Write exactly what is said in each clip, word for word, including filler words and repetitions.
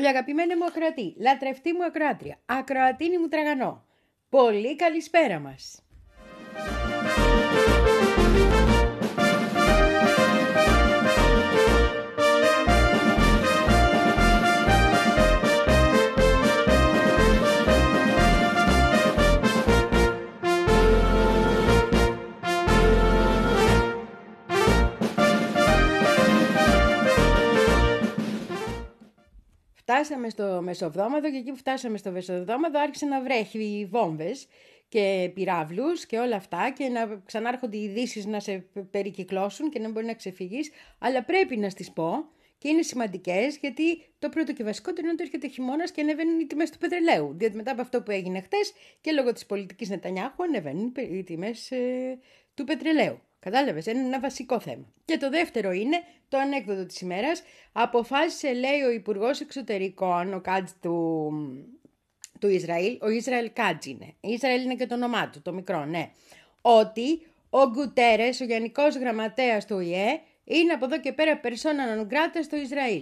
Πολύ αγαπημένη μου ακροατή, λατρευτή μου ακροάτρια, ακροατίνη μου τραγανό. Πολύ καλησπέρα μας. Φτάσαμε στο Μεσοβδόμαδο και εκεί που φτάσαμε στο Μεσοβδόμαδο άρχισε να βρέχει βόμβες και πυράβλους και όλα αυτά και να ξανάρχονται οι ειδήσεις να σε περικυκλώσουν και να μπορεί να ξεφύγεις. Αλλά πρέπει να στις πω και είναι σημαντικές γιατί το πρώτο και βασικότερο είναι ότι έρχεται χειμώνας και ανεβαίνουν οι τιμές του πετρελαίου. Διότι μετά από αυτό που έγινε χτες και λόγω της πολιτικής Νετανιάχου ανεβαίνουν οι τιμές ε, του πετρελαίου. Κατάλαβες, είναι ένα βασικό θέμα. Και το δεύτερο είναι το ανέκδοτο της ημέρας. Αποφάσισε, λέει, ο Υπουργός Εξωτερικών, ο Κάτζ του, του Ισραήλ, ο Ισραήλ Κάτζ είναι. Ισραήλ είναι και το όνομά του, το μικρό, ναι. Ότι ο Γκουτέρες, ο Γενικός Γραμματέας του Ο Η Ε, είναι από εδώ και πέρα persona non grata στο Ισραήλ.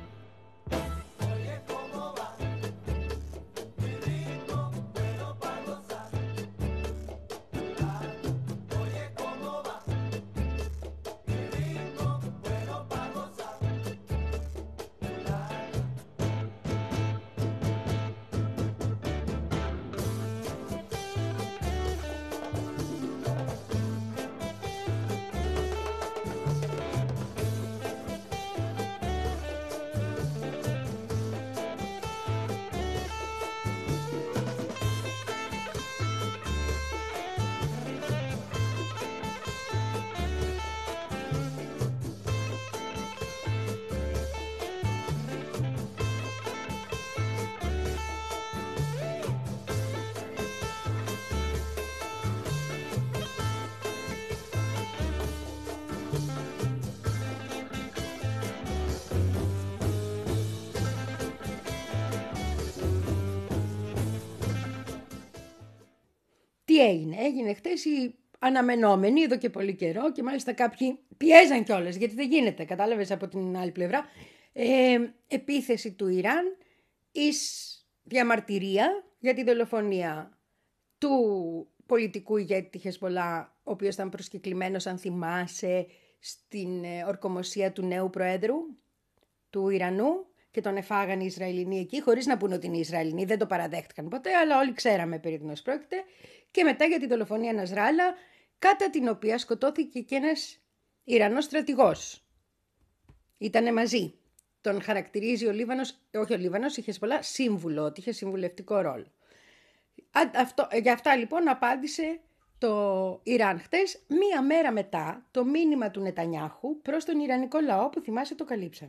Τι έγινε, έγινε χτες η αναμενόμενη εδώ και πολύ καιρό και μάλιστα κάποιοι πιέζαν κιόλας γιατί δεν γίνεται, κατάλαβες από την άλλη πλευρά, ε, επίθεση του Ιράν εις διαμαρτυρία για τη δολοφονία του πολιτικού ηγέτη τη Χεσμολά, ο οποίος ήταν προσκεκλημένος, αν θυμάσαι, στην ορκομοσία του νέου Προέδρου του Ιρανού. Και τον εφάγαν οι Ισραηλινοί εκεί, χωρίς να πούνε ότι είναι Ισραηλινοί, δεν το παραδέχτηκαν ποτέ, αλλά όλοι ξέραμε περί τίνος πρόκειται. Και μετά για τη δολοφονία Νασράλα, κατά την οποία σκοτώθηκε και ένας Ιρανός στρατηγός. Ήτανε μαζί. Τον χαρακτηρίζει ο Λίβανος, όχι ο Λίβανος, είχε πολλά σύμβουλο, ότι είχε συμβουλευτικό ρόλο. Αυτό, για αυτά λοιπόν απάντησε το Ιράν χτες, μία μέρα μετά το μήνυμα του Νετανιάχου προς τον Ιρανικό λαό που θυμάσαι το καλύψαμε.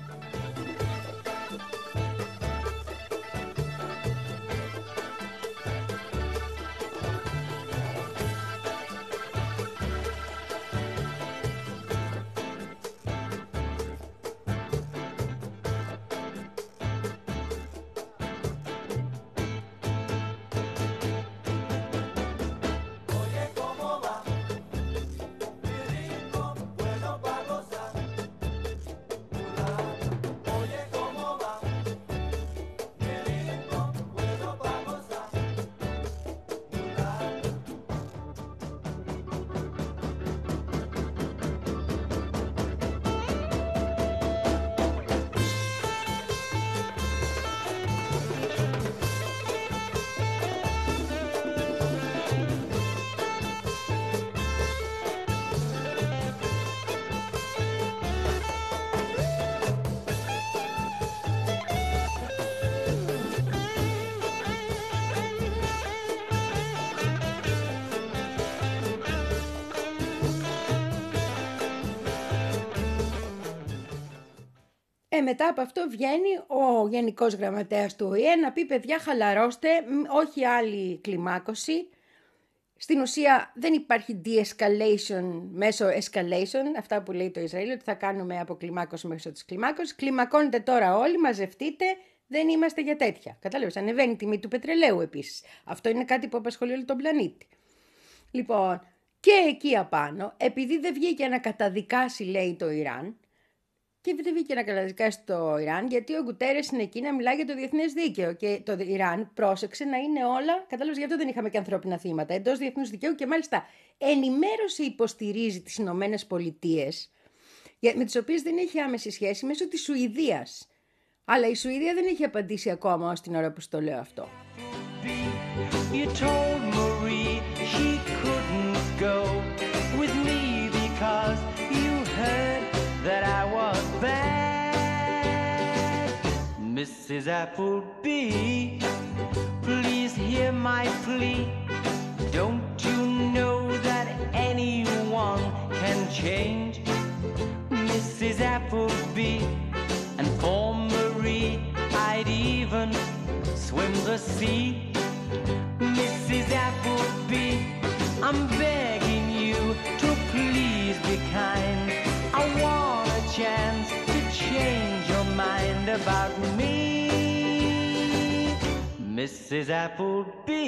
Ε, μετά από αυτό βγαίνει ο Γενικός Γραμματέας του Ο Η Ε να πει παιδιά χαλαρώστε, όχι άλλη κλιμάκωση. Στην ουσία δεν υπάρχει de-escalation μέσω escalation, αυτά που λέει το Ισραήλ, ότι θα κάνουμε από κλιμάκωση μέσω της κλιμάκωσης. Κλιμακώνετε τώρα όλοι, μαζευτείτε, δεν είμαστε για τέτοια. Κατάλαβες, ανεβαίνει η τιμή του πετρελαίου επίσης. Αυτό είναι κάτι που απασχολεί όλο τον πλανήτη. Λοιπόν, και εκεί απάνω, επειδή δεν βγήκε να καταδικάσει, λέει, το Ιράν, Και δεν βγήκε να καταδικάσει το Ιράν, γιατί ο Γκουτέρες είναι εκεί να μιλάει για το διεθνές δίκαιο. Και το Ιράν πρόσεξε να είναι όλα, κατάλαβες, γι' αυτό δεν είχαμε και ανθρώπινα θύματα, εντός διεθνούς δικαίου, και μάλιστα ενημέρωση υποστηρίζει τις Ηνωμένες Πολιτείες, με τις οποίες δεν έχει άμεση σχέση, μέσω της Σουηδίας. Αλλά η Σουηδία δεν έχει απαντήσει ακόμα ως την ώρα που στο λέω αυτό. You told Marie she couldn't go with me because you heard that I was bad. Missus Appleby, please hear my plea. Don't you know that anyone can change? Missus Appleby, and for Marie I'd even swim the sea. Missus Appleby, I'm begging you to please be kind. I want a chance to change your mind about me. Missus Appleby.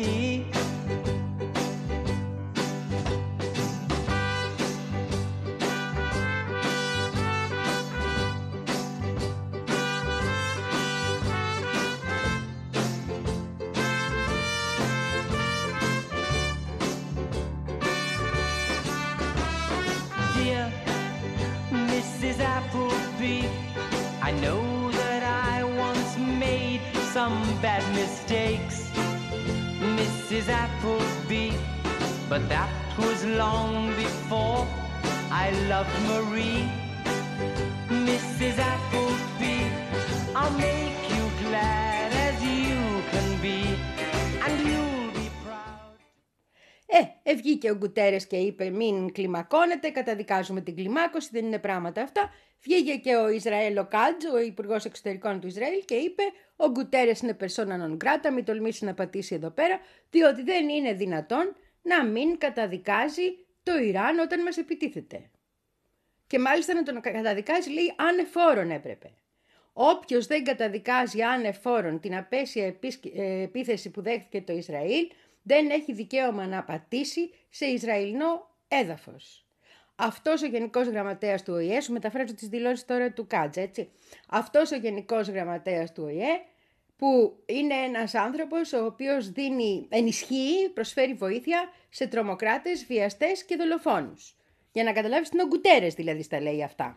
Missus Appleby, I know that I once made some bad mistakes, Missus Appleby, but that was long before I loved Marie. Missus Appleby, I'll make you glad as you can be, and you'll be proud. Ε, βγήκε ο Γκουτέρες και είπε μην κλιμακώνετε, καταδικάζουμε την κλιμάκωση, δεν είναι πράγματα αυτά. Βγήκε και ο Ισραήλ Κάτζ, ο Υπουργός Εξωτερικών του Ισραήλ, και είπε ο Γκουτέρες είναι persona non grata, μην τολμήσει να πατήσει εδώ πέρα, διότι δεν είναι δυνατόν να μην καταδικάζει το Ιράν όταν μας επιτίθεται. Και μάλιστα να τον καταδικάζει, λέει, ανεφόρον έπρεπε. Όποιος δεν καταδικάζει ανεφόρον την απέσια επίθεση που δέχθηκε το Ισραήλ, δεν έχει δικαίωμα να πατήσει σε Ισραηλινό έδαφος. Αυτός ο Γενικός Γραμματέας του Ο Ε Ε, σου μεταφράζω τις δηλώσεις τώρα του Κάτζα, έτσι. Αυτός ο Γενικός Γραμματέας του Ο Ε Ε, που είναι ένας άνθρωπος ο οποίος δίνει, ενισχύει, προσφέρει βοήθεια σε τρομοκράτες, βιαστές και δολοφόνους. Για να καταλάβεις, είναι ο Γκουτέρες δηλαδή στα λέει αυτά.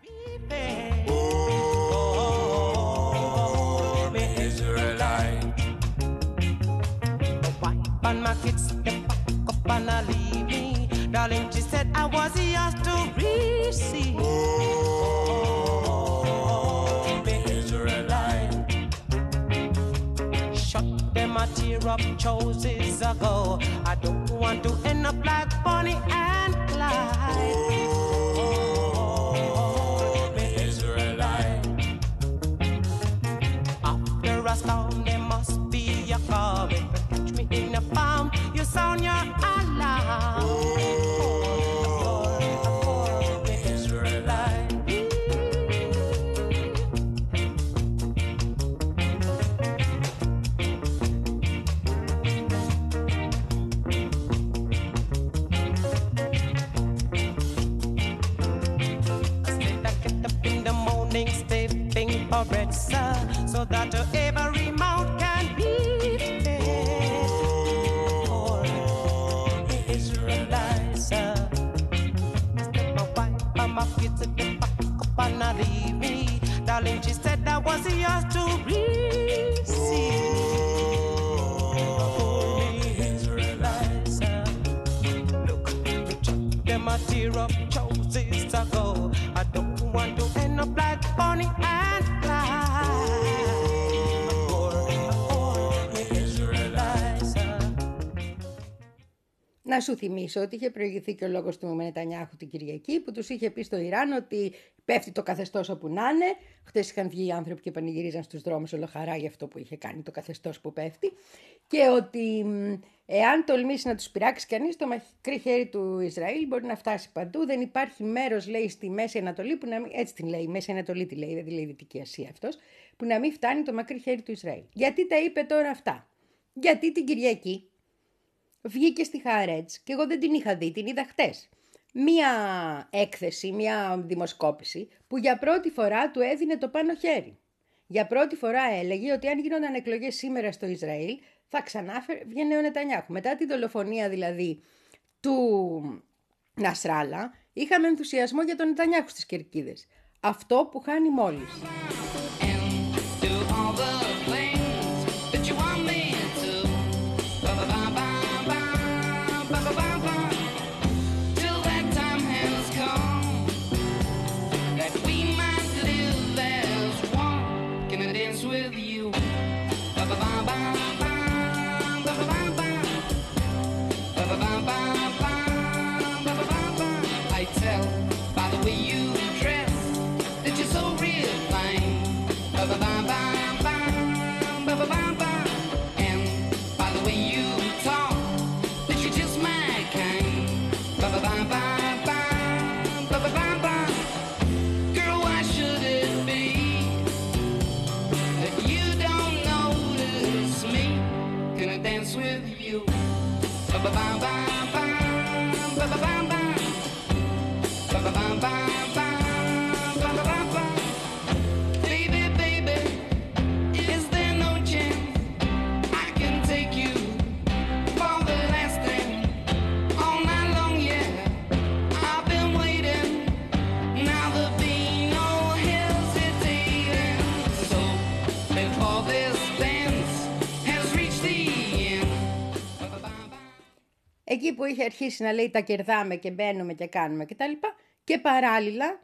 And my kids, they pack up and I leave me. Darling, she said I was yours to receive. Oh, the Israelite. Shut them a tear up choices ago. I don't want to end up like Bonnie and Clyde. Oh, the Israelite. After a storm, there must be a calm. In the palm, you sound your alarm. Oh, the Israelite. I said I get up in the morning, stepping for bread, sir, so that every mouth can beat me. My kids at the back up and not leave me. Darling, she said that was yours to receive. Oh, Israelites, look, them a tear up choices ago. I don't want to end up like Bonnie and Clyde. Oh, Israelites. Να σου θυμίσω ότι είχε προηγηθεί και ο λόγος του Νετανιάχου την Κυριακή, που τους είχε πει στο Ιράν ότι πέφτει το καθεστώς όπου να είναι. Χτες είχαν βγει οι άνθρωποι και πανηγυρίζαν στους δρόμους ολοχαρά για αυτό που είχε κάνει το καθεστώς που πέφτει. Και ότι εάν τολμήσει να τους πειράξει κανείς, το μακρύ χέρι του Ισραήλ μπορεί να φτάσει παντού. Δεν υπάρχει μέρος, λέει, στη Μέση Ανατολή, που να μην, έτσι την λέει, Μέση Ανατολή τη λέει, δεν τη λέει Δυτική Ασία αυτός, που να μην φτάνει το μακρύ χέρι του Ισραήλ. Γιατί τα είπε τώρα αυτά? Γιατί την Κυριακή βγήκε στη Χααρέτς και εγώ δεν την είχα δει, την είδα χτες. μία έκθεση, μία δημοσκόπηση που για πρώτη φορά του έδινε το πάνω χέρι. Για πρώτη φορά έλεγε ότι αν γίνονταν εκλογές σήμερα στο Ισραήλ θα ξανά βγαίνει ο Νετανιάχου. Μετά τη δολοφονία δηλαδή του Νασράλα είχαμε ενθουσιασμό για τον Νετανιάχου στις κερκίδες. Αυτό που χάνει μόλις. Εκεί που είχε αρχίσει να λέει τα κερδάμε και μπαίνουμε και κάνουμε κτλ. Και, και παράλληλα,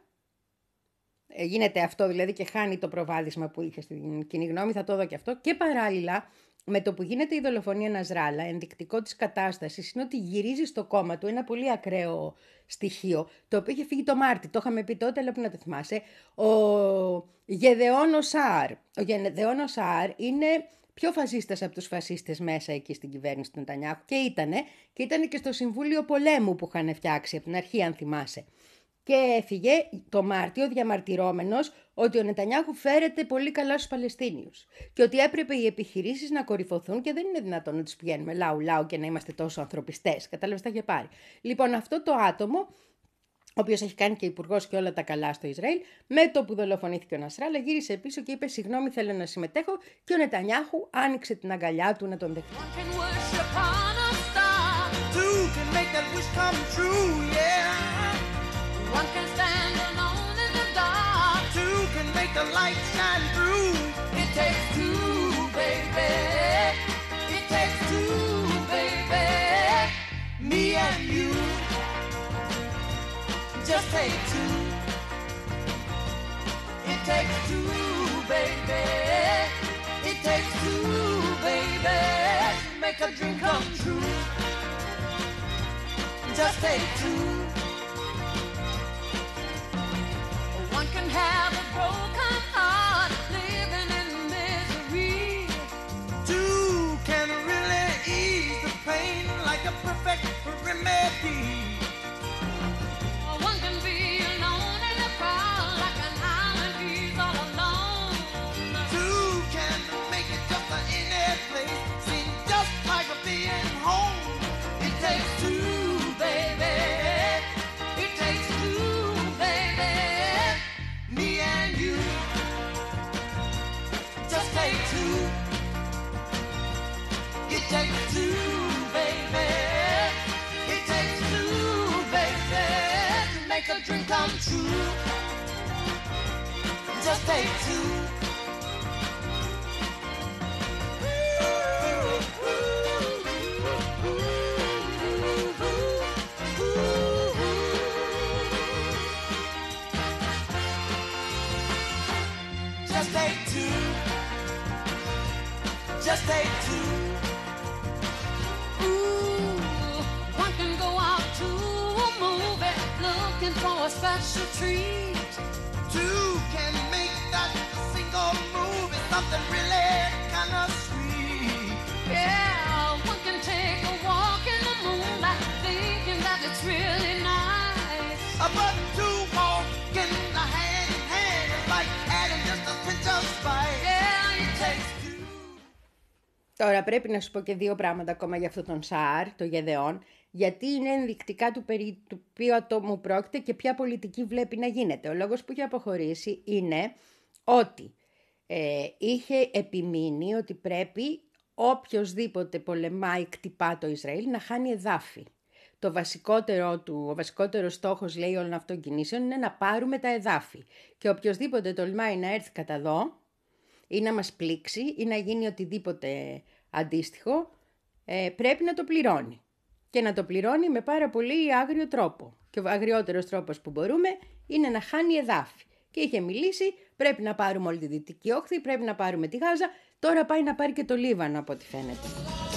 γίνεται αυτό δηλαδή και χάνει το προβάδισμα που είχε στην κοινή γνώμη, θα το δω και αυτό. Και παράλληλα, με το που γίνεται η δολοφονία Νασράλα, ενδεικτικό της κατάστασης είναι ότι γυρίζει στο κόμμα του ένα πολύ ακραίο στοιχείο, το οποίο είχε φύγει το Μάρτι, το είχαμε πει τότε, αλλά που να το θυμάσαι, ο Γεδεών ο Σαάρ. Ο Γεδεών ο Σαάρ είναι πιο φασίστας από τους φασίστες μέσα εκεί στην κυβέρνηση του Νετανιάχου και ήτανε, και ήτανε και στο Συμβούλιο Πολέμου που είχαν φτιάξει από την αρχή, αν θυμάσαι. Και έφυγε το Μάρτιο διαμαρτυρώμενος ότι ο Νετανιάχου φέρεται πολύ καλά στους Παλαιστίνιους και ότι έπρεπε οι επιχειρήσεις να κορυφωθούν και δεν είναι δυνατόν να τους πηγαίνουμε λαού λαού και να είμαστε τόσο ανθρωπιστές. Κατάλαβες, τα είχε πάρει. Λοιπόν, αυτό το άτομο, ο οποίος έχει κάνει και υπουργός και όλα τα καλά στο Ισραήλ, με το που δολοφονήθηκε ο Νασράλα, γύρισε πίσω και είπε: συγγνώμη, θέλω να συμμετέχω. Και ο Νετανιάχου άνοιξε την αγκαλιά του να τον δεχτεί. One can stand alone in the dark. Two can make the light shine through. It takes two, baby. It takes two, baby. Me and you. Just take two. It takes two, baby. It takes two, baby. Make a dream come true. Just take two. One can have a broken heart, living in misery. Two can really ease the pain like a perfect remedy. One can be alone in a crowd like an island, he's all alone. Two can make it just in a place, seem just like a being home. It takes two, baby. It takes two, baby. Me and you, just take two. It takes two, baby. It takes two, baby, to make a dream come true. Just take two. Just take two. Just take two. Ooh, one can go out to a movie looking for a special treat. Two can make that single movie something really kind of sweet. Yeah, one can take a walk in the moonlight thinking that it's really nice. But two walk in the hand in hand is like adding just a pinch of spice. Yeah, it takes two. Τώρα πρέπει να σου πω και δύο πράγματα ακόμα για αυτόν τον Σαάρ, το Γεδεών. Γιατί είναι ενδεικτικά του περί του ποιου ατόμου πρόκειται και ποια πολιτική βλέπει να γίνεται. Ο λόγος που είχε αποχωρήσει είναι ότι ε, είχε επιμείνει ότι πρέπει οποιοσδήποτε πολεμάει, κτυπά το Ισραήλ, να χάνει εδάφη. Το βασικότερο του, ο βασικότερος στόχος, λέει, όλων αυτών των κινήσεων είναι να πάρουμε τα εδάφη. Και οποιοσδήποτε τολμάει να έρθει κατά εδώ ή να μας πλήξει ή να γίνει οτιδήποτε αντίστοιχο, ε, πρέπει να το πληρώνει. Και να το πληρώνει με πάρα πολύ άγριο τρόπο. Και ο αγριότερος τρόπος που μπορούμε είναι να χάνει εδάφη. Και είχε μιλήσει, πρέπει να πάρουμε όλη τη Δυτική Όχθη, πρέπει να πάρουμε τη Γάζα, τώρα πάει να πάρει και το Λίβανο από ό,τι φαίνεται.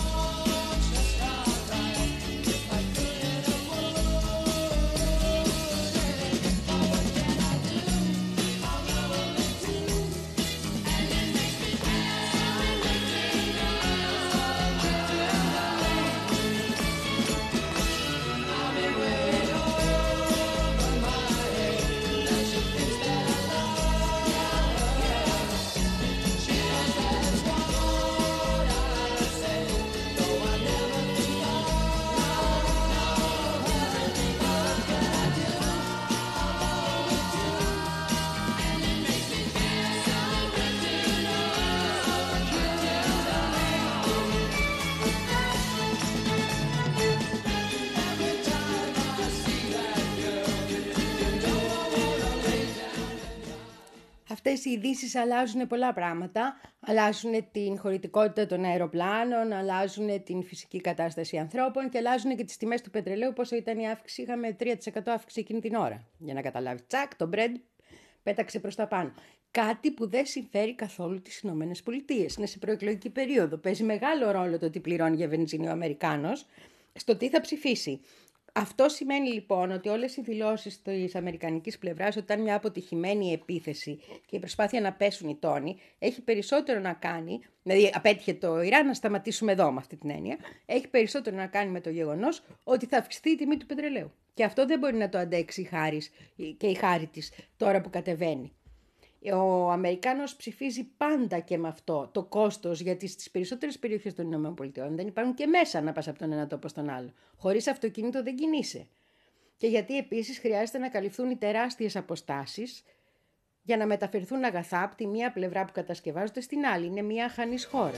Αυτές οι ειδήσεις αλλάζουν πολλά πράγματα. Αλλάζουν την χωρητικότητα των αεροπλάνων, αλλάζουν την φυσική κατάσταση ανθρώπων και αλλάζουν και τις τιμές του πετρελαίου. Πόσο ήταν η αύξηση, είχαμε τρία τοις εκατό αύξηση εκείνη την ώρα. Για να καταλάβει, τσακ, το μπρεντ πέταξε προς τα πάνω. Κάτι που δεν συμφέρει καθόλου τις Ηνωμένες Πολιτείες. Είναι σε προεκλογική περίοδο. Παίζει μεγάλο ρόλο το τι πληρώνει για βενζίνη ο Αμερικάνος, στο τι θα ψηφίσει. Αυτό σημαίνει λοιπόν ότι όλες οι δηλώσεις της αμερικανικής πλευράς ότι ήταν μια αποτυχημένη επίθεση και η προσπάθεια να πέσουν οι τόνοι έχει περισσότερο να κάνει, δηλαδή απέτυχε το Ιράν, να σταματήσουμε εδώ με αυτή την έννοια, έχει περισσότερο να κάνει με το γεγονός ότι θα αυξηθεί η τιμή του πετρελαίου. Και αυτό δεν μπορεί να το αντέξει η Χάρις και η χάρη της τώρα που κατεβαίνει. Ο Αμερικάνος ψηφίζει πάντα και με αυτό το κόστος, γιατί στις περισσότερες περιοχές των ΗΠΑ δεν υπάρχουν και μέσα να πας από τον ένα τόπο στον άλλο. Χωρίς αυτοκίνητο δεν κινείσαι. Και γιατί επίσης χρειάζεται να καλυφθούν οι τεράστιες αποστάσεις για να μεταφερθούν αγαθά από τη μία πλευρά που κατασκευάζονται στην άλλη. Είναι μια αχανής χώρα.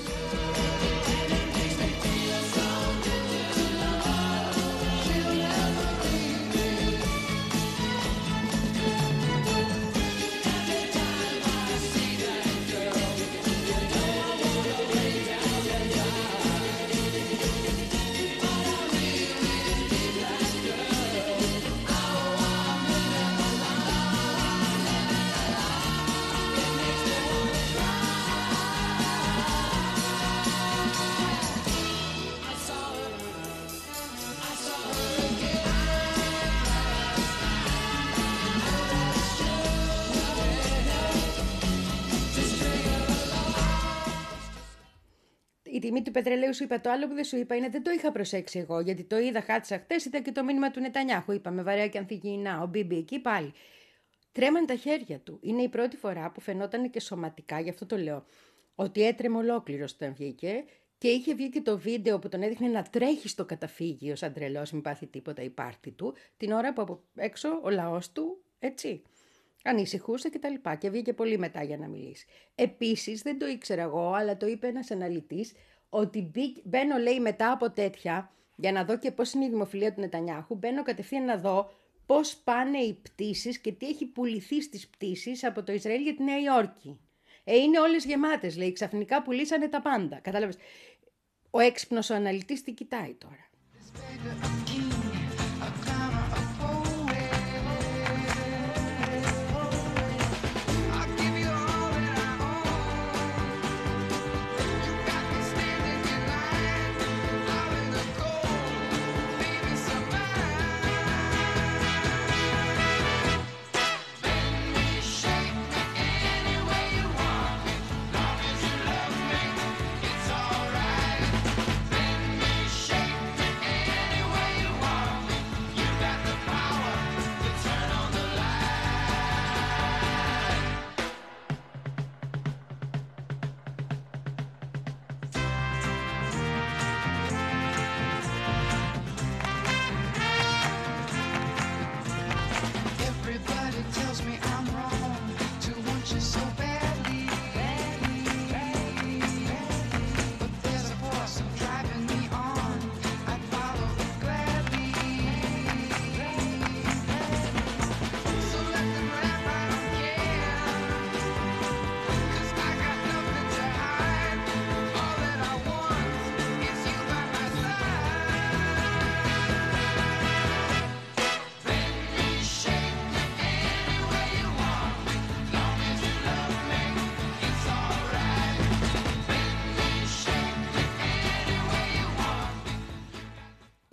Η τιμή του πετρελαίου, σου είπα. Το άλλο που δεν σου είπα είναι, δεν το είχα προσέξει εγώ, γιατί το είδα, χάτισα χτες, ήταν και το μήνυμα του Νετανιάχου. Είπαμε βαρέα και ανθυγιεινά, ο Μπίμπι εκεί πάλι. Τρέμαν τα χέρια του. Είναι η πρώτη φορά που φαινόταν και σωματικά, γι' αυτό το λέω, ότι έτρεμε ολόκληρο όταν βγήκε. Και είχε βγει και το βίντεο που τον έδειχνε να τρέχει στο καταφύγιο σαν τρελός, μην πάθει τίποτα η πάρτη του, την ώρα που από έξω ο λαός του, έτσι, ανησυχούσε και τα λοιπά. Και βγήκε πολύ μετά για να μιλήσει. Επίσης, δεν το ήξερα εγώ, αλλά το είπε ένας αναλυτής, ότι μπαίνω, λέει, μετά από τέτοια, για να δω και πώς είναι η δημοφιλία του Νετανιάχου, μπαίνω κατευθείαν να δω πώς πάνε οι πτήσεις και τι έχει πουληθεί στις πτήσεις από το Ισραήλ για τη Νέα Υόρκη. Ε, είναι όλες γεμάτες, λέει, ξαφνικά πουλήσανε τα πάντα. Κατάλαβες. Ο έξυπνος ο αναλυτής τι κοιτάει τώρα.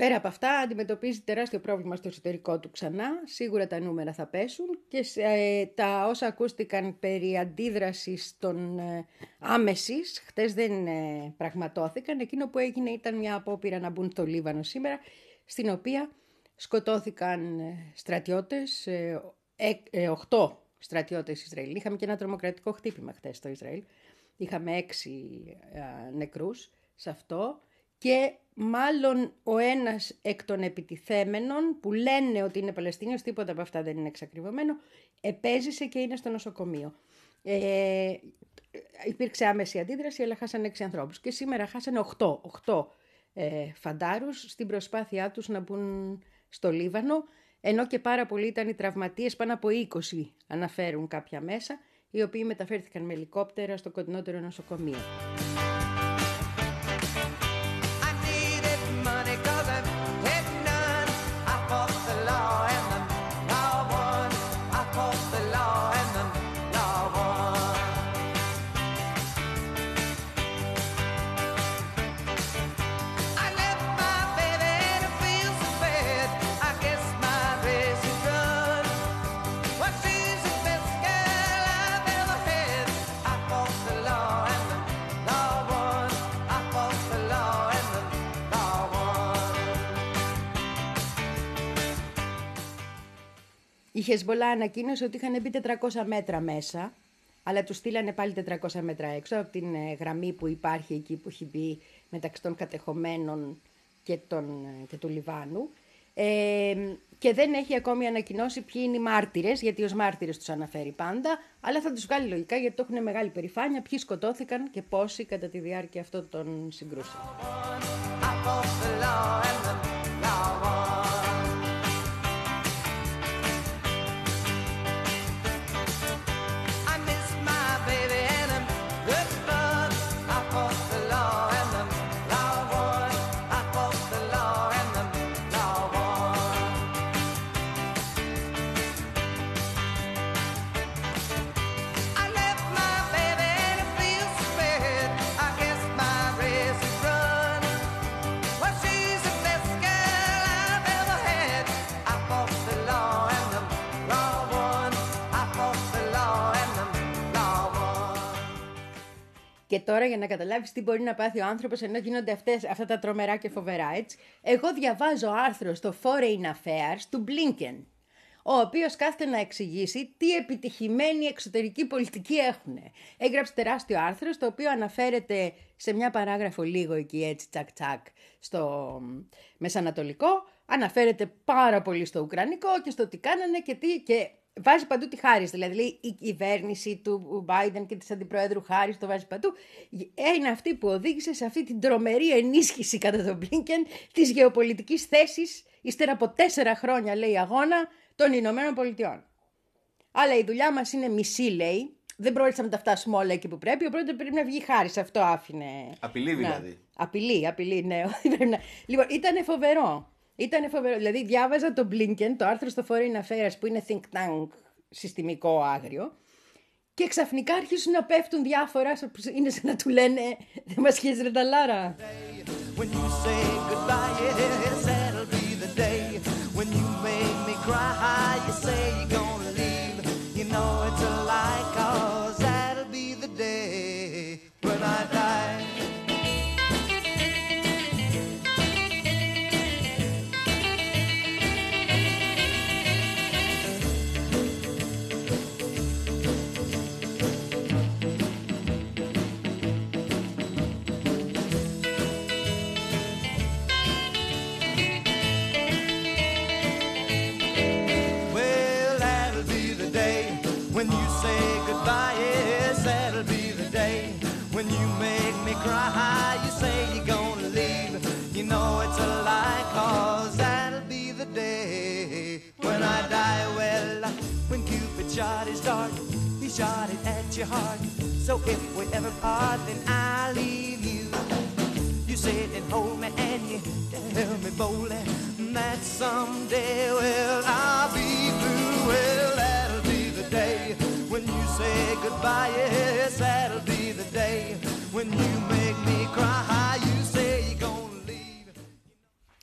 Πέρα από αυτά, αντιμετωπίζει τεράστιο πρόβλημα στο εσωτερικό του ξανά. Σίγουρα τα νούμερα θα πέσουν και σε, ε, τα όσα ακούστηκαν περί αντίδρασης των ε, άμεσης, χτες δεν ε, πραγματώθηκαν. Εκείνο που έγινε ήταν μια απόπειρα να μπουν στο Λίβανο σήμερα, στην οποία σκοτώθηκαν ε, στρατιώτες, ε, ε, ε, οχτώ στρατιώτες Ισραηλοί. Είχαμε και ένα τρομοκρατικό χτύπημα χτες στο Ισραήλ. Είχαμε έξι ε, νεκρούς σε αυτό. Και μάλλον ο ένας εκ των επιτιθέμενων, που λένε ότι είναι Παλαιστίνιος, τίποτα από αυτά δεν είναι εξακριβωμένο, επέζησε και είναι στο νοσοκομείο. Ε, υπήρξε άμεση αντίδραση, αλλά χάσανε έξι ανθρώπους. Και σήμερα χάσανε οχτώ, οχτώ ε, φαντάρους στην προσπάθειά τους να μπουν στο Λίβανο, ενώ και πάρα πολλοί ήταν οι τραυματίες, πάνω από είκοσι αναφέρουν κάποια μέσα, οι οποίοι μεταφέρθηκαν με ελικόπτερα στο κοντινότερο νοσοκομείο. Η Χεσμολά ανακοίνωσε ότι είχαν μπει τετρακόσια μέτρα μέσα, αλλά τους στείλανε πάλι τετρακόσια μέτρα έξω από την γραμμή που υπάρχει εκεί που έχει μπει μεταξύ των κατεχομένων και, των, και του Λιβάνου. Ε, και δεν έχει ακόμη ανακοινώσει ποιοι είναι οι μάρτυρες, γιατί ως μάρτυρες τους αναφέρει πάντα, αλλά θα τους βγάλει λογικά γιατί το έχουν μεγάλη περηφάνεια, ποιοι σκοτώθηκαν και πόσοι κατά τη διάρκεια αυτών των συγκρούσεων. Και τώρα για να καταλάβεις τι μπορεί να πάθει ο άνθρωπος ενώ γίνονται αυτές, αυτά τα τρομερά και φοβερά, έτσι. Εγώ διαβάζω άρθρο στο Foreign Affairs του Blinken, ο οποίος κάθεται να εξηγήσει τι επιτυχημένη εξωτερική πολιτική έχουν. Έγραψε τεράστιο άρθρο στο οποίο αναφέρεται σε μια παράγραφο λίγο εκεί έτσι τσακ τσακ στο Μεσανατολικό, αναφέρεται πάρα πολύ στο Ουκρανικό και στο τι κάνανε και τι... Και βάζει παντού τη Χάρις, δηλαδή η κυβέρνηση του Biden και της αντιπροέδρου Χάρις το βάζει παντού. Είναι αυτή που οδήγησε σε αυτή την τρομερή ενίσχυση κατά τον Blinken της γεωπολιτικής θέσης, ύστερα από τέσσερα χρόνια, λέει, αγώνα των Ηνωμένων Πολιτειών. Αλλά η δουλειά μας είναι μισή, λέει. Δεν πρόκειται να τα φτάσουμε όλα εκεί που πρέπει, οπότε πρέπει να βγει Χάρις. Αυτό άφηνε. Απειλή δηλαδή. Να... Απειλή, απειλή, ναι. Λοιπόν, ήταν φοβερό. Ήταν φοβερό. Δηλαδή, διάβαζα το Blinken, το άρθρο στο Foreign Affairs που είναι think tank συστημικό άγριο, και ξαφνικά αρχίσουν να πέφτουν διάφορα. Είναι σαν να του λένε δεν μας χέζει ρε τα Λάρα. Shot his dart, he shot it at your heart. So if we ever part, then I'll leave you. You sit and hold me and you tell me boldly that someday, well, I'll be blue. Well, that'll be the day when you say goodbye. Yes, that'll be the day when you make me cry. You say you're gonna leave.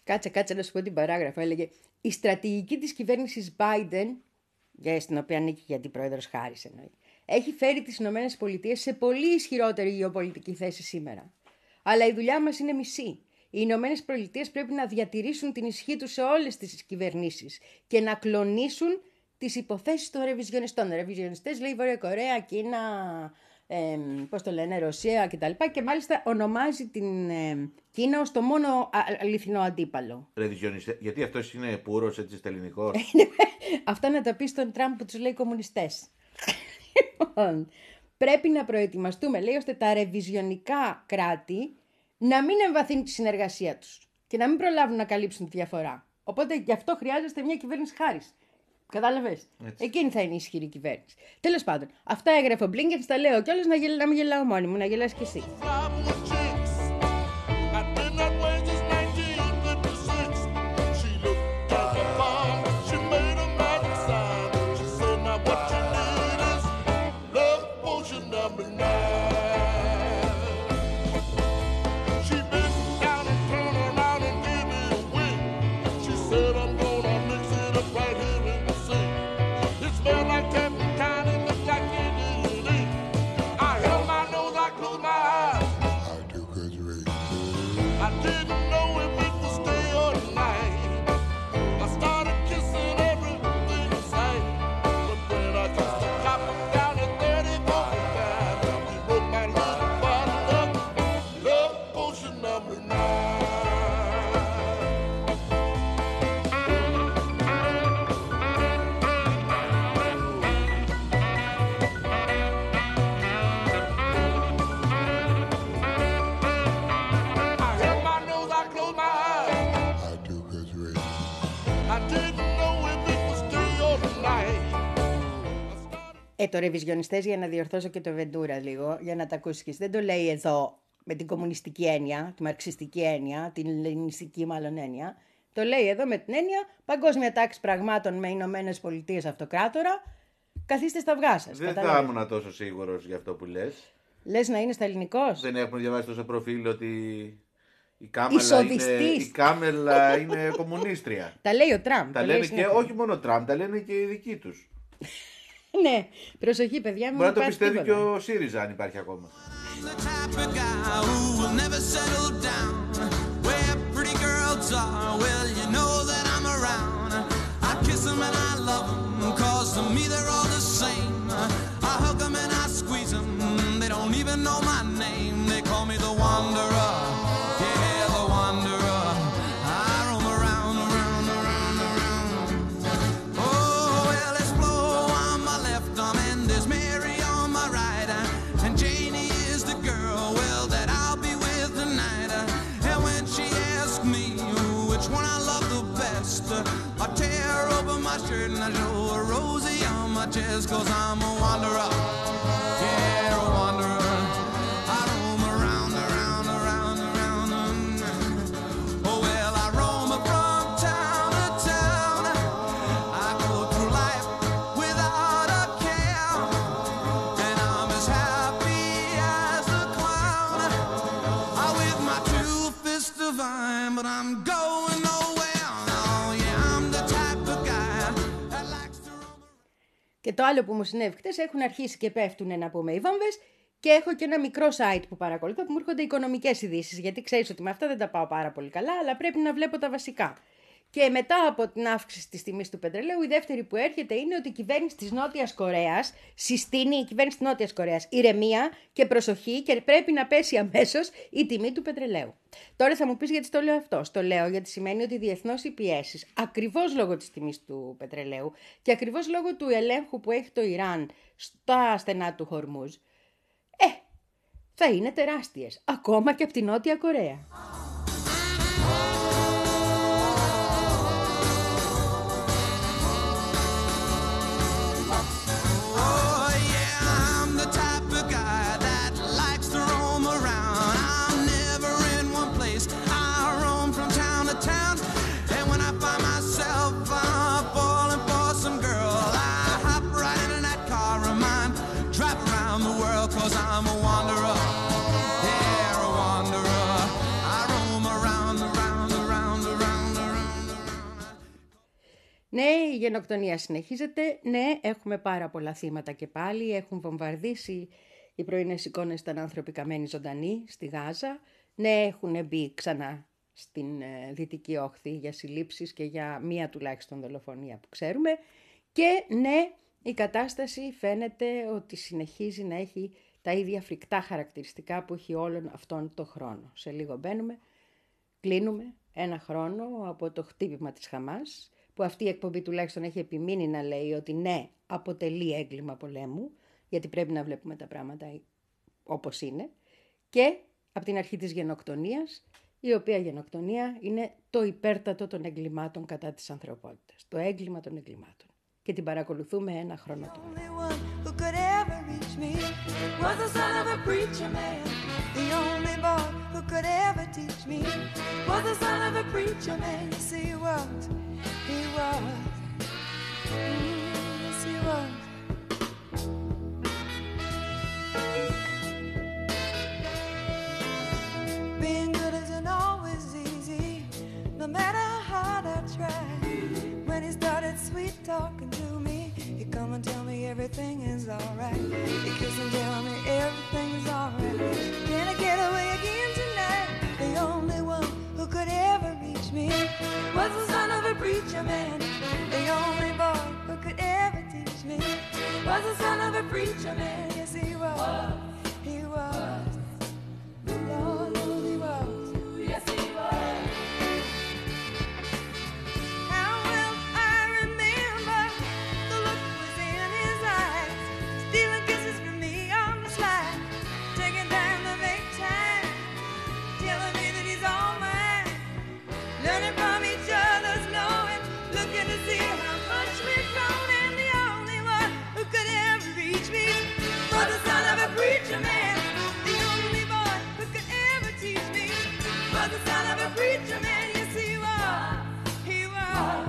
Κάτσε, κάτσε να σου πω την παράγραφο. Έλεγε η στρατηγική της κυβέρνησης Biden, για στην οποία ανήκει η αντιπρόεδρος Χάρις εννοεί, έχει φέρει τις Ηνωμένες Πολιτείες σε πολύ ισχυρότερη γεωπολιτική θέση σήμερα. Αλλά η δουλειά μας είναι μισή. Οι Ηνωμένες Πολιτείες πρέπει να διατηρήσουν την ισχύ τους σε όλες τις κυβερνήσεις και να κλονίσουν τις υποθέσεις των ρεβιζιονιστών. Ρεβιζιονιστές λέει Βόρεια Κορέα, Κίνα, ε, πώς το λένε, Ρωσία κτλ. Και μάλιστα ονομάζει την ε, Κίνα ως το μόνο αληθινό αντίπαλο. Ρεβιζιονιστές, γιατί αυτός είναι πούρος έτσι στα ελληνικό. Αυτά να τα πει στον Τραμπ που τους λέει κομμουνιστές. Λοιπόν, πρέπει να προετοιμαστούμε, λέει, ώστε τα ρεβιζιονικά κράτη να μην εμβαθύνουν τη συνεργασία τους και να μην προλάβουν να καλύψουν τη διαφορά. Οπότε γι' αυτό χρειάζεστε μια κυβέρνηση Χάρις. Κατάλαβες. Εκείνη θα είναι η ισχυρή κυβέρνηση. Τέλος πάντων, αυτά έγραφε ο Μπλίνκεν, τα λέω κιόλας να, γελ, να μην γελάω μόνη μου, να γελάς κι εσύ. Ε, το ρεβιζιονιστές, για να διορθώσω και το Βεντούρα λίγο, για να τα ακούσεις. Δεν το λέει εδώ με την κομμουνιστική έννοια, τη μαρξιστική έννοια, την λενινιστική μάλλον έννοια. Το λέει εδώ με την έννοια παγκόσμια τάξη πραγμάτων με Ηνωμένες Πολιτείες αυτοκράτορα. Καθίστε στα αυγά σας. Δεν θα ήμουν τόσο σίγουρος για αυτό που λες. Λες να είναι στα ελληνικός. Δεν έχουμε διαβάσει τόσο προφίλ ότι η Κάμελα είναι, η Κάμελα είναι κομμουνίστρια. Τα λέει ο Τραμπ. Τα λένε και όχι μόνο ο Τραμπ, τα λένε και οι δικοί τους. Ναι, προσοχή παιδιά μου. Μπορεί να το πιστεύει και ο ΣΥΡΙΖΑ αν υπάρχει ακόμα. And I show a rosy on my chest, 'cause I'm a wanderer, yeah, a wanderer. I roam around, around, around, around. Oh well, I roam from town to town. I go through life without a care, and I'm as happy as a clown. I'm with my two fists divine, but I'm going nowhere. Oh yeah, I'm the type of guy. Και το άλλο που μου συνέβη χτες, έχουν αρχίσει και πέφτουν να πούμε οι βόμβες και έχω και ένα μικρό site που παρακολουθώ που μου έρχονται οικονομικές ειδήσεις, γιατί ξέρεις ότι με αυτά δεν τα πάω πάρα πολύ καλά, αλλά πρέπει να βλέπω τα βασικά. Και μετά από την αύξηση της τιμής του πετρελαίου, η δεύτερη που έρχεται είναι ότι η κυβέρνηση της Νότιας Κορέας συστήνει, η κυβέρνηση της Νότιας Κορέας, ηρεμία και προσοχή και πρέπει να πέσει αμέσως η τιμή του πετρελαίου. Τώρα θα μου πεις γιατί το λέω αυτό. Το λέω γιατί σημαίνει ότι διεθνώς οι πιέσεις, ακριβώς λόγω της τιμής του πετρελαίου και ακριβώς λόγω του ελέγχου που έχει το Ιράν στα στενά του Χορμούζ, ε, θα είναι τεράστιες, ακόμα και από τη Νότια Κορέα. I'm a wanderer, yeah, a wanderer. I roam Ναι, η γενοκτονία συνεχίζεται. Ναι, έχουμε πάρα πολλά θύματα και πάλι. Έχουν βομβαρδίσει. Οι πρωινές εικόνες ήταν άνθρωποι καμένοι ζωντανοί στη Γάζα. Ναι, έχουν μπει ξανά στην ε, Δυτική Όχθη για συλλήψεις και για μία τουλάχιστον δολοφονία που ξέρουμε. Και ναι, η κατάσταση φαίνεται ότι συνεχίζει να έχει τα ίδια φρικτά χαρακτηριστικά που έχει όλον αυτόν τον χρόνο. Σε λίγο μπαίνουμε, κλείνουμε ένα χρόνο από το χτύπημα της Χαμάς, που αυτή η εκπομπή τουλάχιστον έχει επιμείνει να λέει ότι ναι, αποτελεί έγκλημα πολέμου, γιατί πρέπει να βλέπουμε τα πράγματα όπως είναι, και από την αρχή της γενοκτονίας, η οποία γενοκτονία είναι το υπέρτατο των εγκλημάτων κατά της ανθρωπότητας, το έγκλημα των εγκλημάτων. Και την παρακολουθούμε ένα χρόνο τώρα. Being good isn't always easy, no matter how hard I try. When he started sweet talking to me, he come and tell me everything is alright. He kiss and tell me everything is alright. Can I get away again tonight? The only one who could ever reach me was the son of a preacher man. The only boy who could ever teach me was the son of a preacher man. Yes, he was. He was. Lord, Lord, he was. Yes, he was. How will I remember the look was in his eyes, stealing kisses from me on the slide, taking time to make time, telling me that he's all mine, learning from each other's knowing, looking to see how much we've grown, and the only one who could ever reach me was the son of a preacher man. The only boy who could ever teach me was the son of a preacher man. Yes, he was. He was.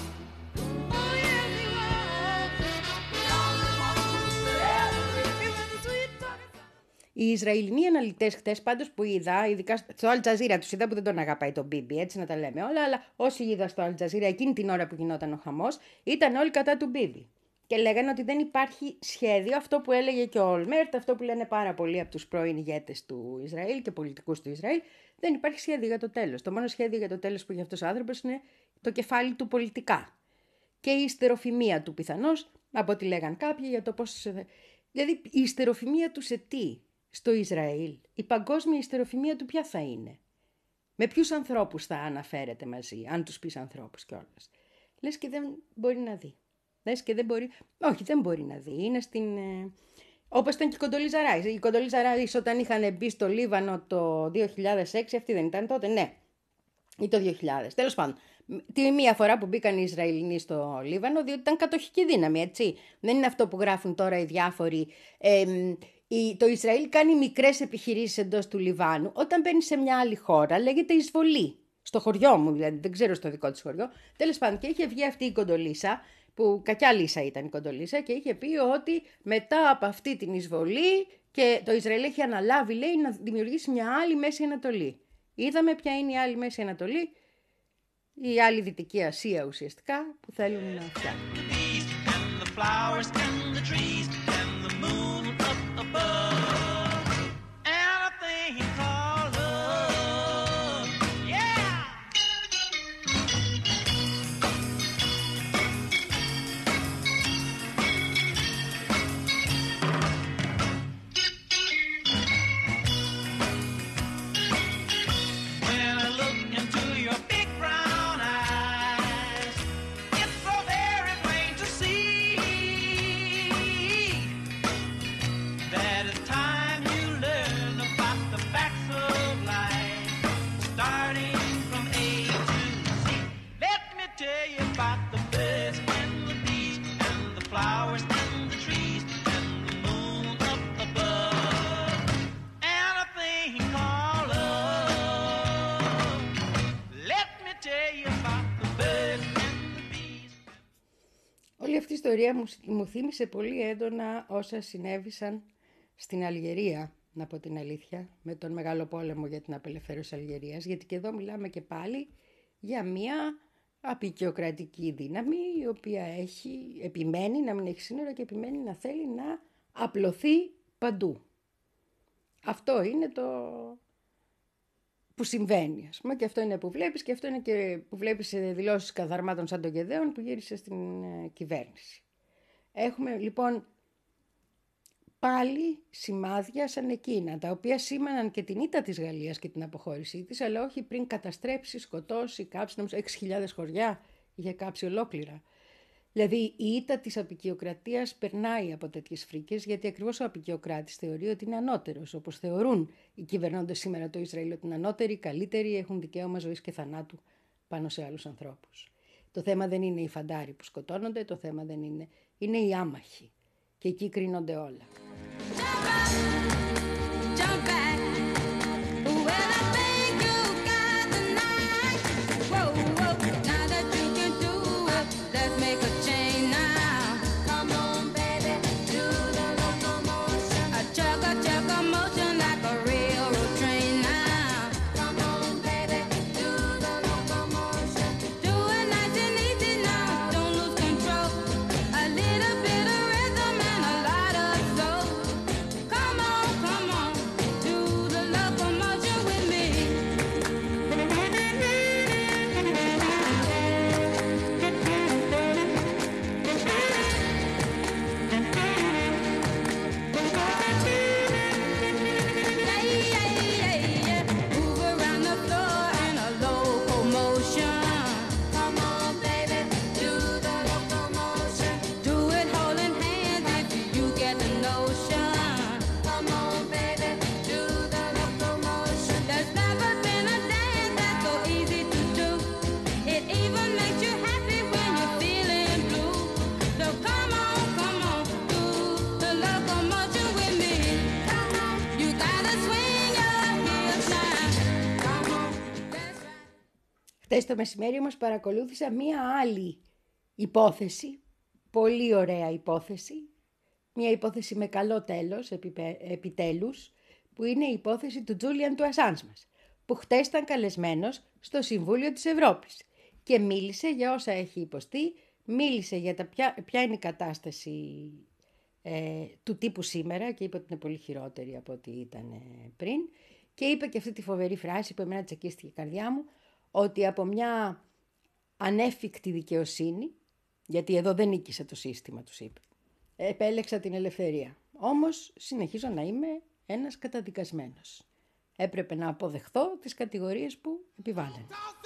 Oh, yes, he was. The only one who could ever reach me was the sweet talking son. Οι Ισραηλινοί αναλυτές χτες πάντως που είδα, ειδικά στο Al Jazeera τους είδα, που δεν τον αγαπάει τον Μπίμπι, έτσι να τα λέμε όλα, αλλά όσοι είδα στο Al Jazeera εκείνη την ώρα που γινόταν ο χαμός, ήταν όλοι κατά του Μπίμπι. Και λέγανε ότι δεν υπάρχει σχέδιο, αυτό που έλεγε και ο Ολμέρτ, αυτό που λένε πάρα πολλοί από τους πρώην ηγέτες του Ισραήλ και πολιτικούς του Ισραήλ, δεν υπάρχει σχέδιο για το τέλος. Το μόνο σχέδιο για το τέλος που έχει αυτός ο άνθρωπος είναι το κεφάλι του πολιτικά. Και η ιστεροφημία του πιθανώς, από ό,τι λέγαν κάποιοι, για το πώς... Δηλαδή η ιστεροφημία του σε τι? Στο Ισραήλ. Η παγκόσμια ιστεροφημία του ποια θα είναι? Με ποιους ανθρώπους θα αναφέρεται μαζί, αν τους πεις ανθρώπους κιόλας? Λες και δεν μπορεί να δει. Λες και δεν μπορεί... Όχι, δεν μπορεί να δει. Είναι στην... Ε... Όπως ήταν και η Κοντολίζα Ράις. Η Κοντολίζα Ράις όταν είχαν μπει στο Λίβανο το δύο χιλιάδες έξι, αυτή δεν ήταν τότε? Ναι. Ή το δύο χιλιάδες. Τέλος πάντων. Τη μία φορά που μπήκαν οι Ισραηλινοί στο Λίβανο, διότι ήταν κατοχική δύναμη, έτσι. Δεν είναι αυτό που γράφουν τώρα οι διάφοροι... Ε, η, το Ισραήλ κάνει μικρές επιχειρήσεις εντός του Λιβάνου. Όταν μπαίνει σε μια άλλη χώρα, λέγεται εισβολή. Στο χωριό μου, δηλαδή, δεν ξέρω στο δικό της χωριό. Τέλος πάντων, και είχε βγει αυτή η Κοντολίσα, που κακιά λύσα ήταν η Κοντολίσα, και είχε πει ότι μετά από αυτή την εισβολή και το Ισραήλ έχει αναλάβει, λέει, να δημιουργήσει μια άλλη Μέση Ανατολή. Είδαμε ποια είναι η άλλη Μέση Ανατολή, η άλλη Δυτική Ασία ουσιαστικά, που θέλουν να φτιάξουν. Όλη αυτή η ιστορία μου, μου θύμισε πολύ έντονα όσα συνέβησαν στην Αλγερία, να πω την αλήθεια, με τον Μεγάλο Πόλεμο για την απελευθέρωση Αλγερίας, γιατί και εδώ μιλάμε και πάλι για μια απεικιοκρατική δύναμη, η οποία έχει, επιμένει να μην έχει σύνορα και επιμένει να θέλει να απλωθεί παντού. Αυτό είναι το που συμβαίνει, ας πούμε, και αυτό είναι που βλέπεις, και αυτό είναι και που βλέπεις σε δηλώσεις καθαρμάτων σαν τον Γεδέων που γύρισε στην ε, κυβέρνηση. Έχουμε λοιπόν πάλι σημάδια σαν εκείνα, τα οποία σήμαναν και την ήττα της Γαλλίας και την αποχώρησή της, αλλά όχι πριν καταστρέψει, σκοτώσει, κάψει, νομίζω έξι χιλιάδες χωριά είχε κάψει ολόκληρα. Δηλαδή η ήττα της απεικιοκρατίας περνάει από τέτοιες φρίκες, γιατί ακριβώς ο απεικιοκράτης θεωρεί ότι είναι ανώτερος, όπως θεωρούν οι κυβερνώντες σήμερα το Ισραήλ, ότι είναι ανώτεροι, καλύτεροι, έχουν δικαίωμα ζωής και θανάτου πάνω σε άλλους ανθρώπους. Το θέμα δεν είναι οι φαντάροι που σκοτώνονται, το θέμα δεν είναι, είναι οι άμαχοι. Και εκεί κρίνονται όλα. Χτες το μεσημέρι όμως παρακολούθησα μία άλλη υπόθεση, πολύ ωραία υπόθεση, μία υπόθεση με καλό τέλος, επιτέλους, που είναι η υπόθεση του Τζούλιαν του Ασάνζ μας, που χτες ήταν καλεσμένος στο Συμβούλιο της Ευρώπης και μίλησε για όσα έχει υποστεί, μίλησε για τα ποια, ποια είναι η κατάσταση ε, του τύπου σήμερα και είπε ότι είναι πολύ χειρότερη από ό,τι ήταν πριν, και είπε και αυτή τη φοβερή φράση που εμένα τσακίστηκε η καρδιά μου, ότι από μια ανέφικτη δικαιοσύνη, γιατί εδώ δεν νίκησε το σύστημα, τους είπε, επέλεξα την ελευθερία. Όμως συνεχίζω να είμαι ένας καταδικασμένος. Έπρεπε να αποδεχθώ τις κατηγορίες που επιβάλλανε.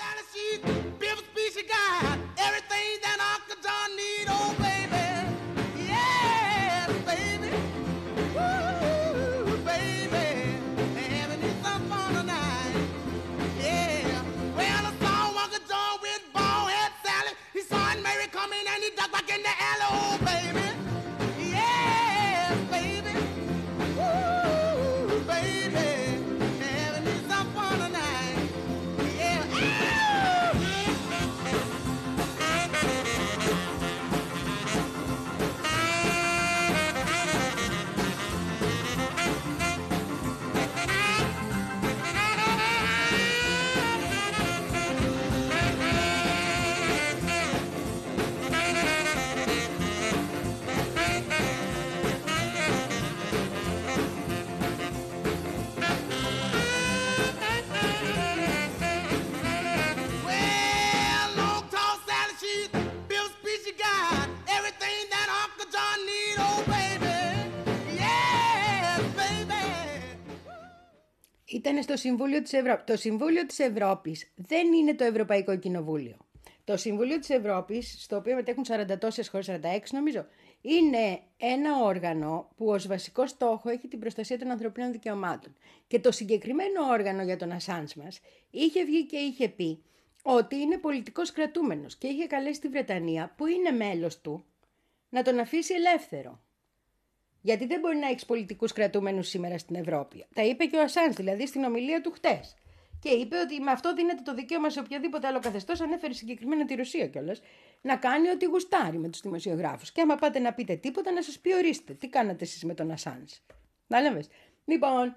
Ήταν στο Συμβούλιο της Ευρώπης. Το Συμβούλιο της Ευρώπης δεν είναι το Ευρωπαϊκό Κοινοβούλιο. Το Συμβούλιο της Ευρώπης, στο οποίο μετέχουν σαράντα τόσες χώρες, σαράντα έξι νομίζω, είναι ένα όργανο που ως βασικό στόχο έχει την προστασία των ανθρωπίνων δικαιωμάτων. Και το συγκεκριμένο όργανο για τον Ασάνζ μας είχε βγει και είχε πει ότι είναι πολιτικός κρατούμενος και είχε καλέσει τη Βρετανία, που είναι μέλος του, να τον αφήσει ελεύθερο. Γιατί δεν μπορεί να έχεις πολιτικούς κρατούμενους σήμερα στην Ευρώπη. Τα είπε και ο Ασάνζ, δηλαδή στην ομιλία του χτες. Και είπε ότι με αυτό δίνεται το δικαίωμα σε οποιοδήποτε άλλο καθεστώς, ανέφερε συγκεκριμένα τη Ρωσία κιόλας, να κάνει ό,τι γουστάρει με τους δημοσιογράφους. Και άμα πάτε να πείτε τίποτα, να σας πει ορίστε, τι κάνατε εσείς με τον Ασάνζ. Κατάλαβες. Λοιπόν,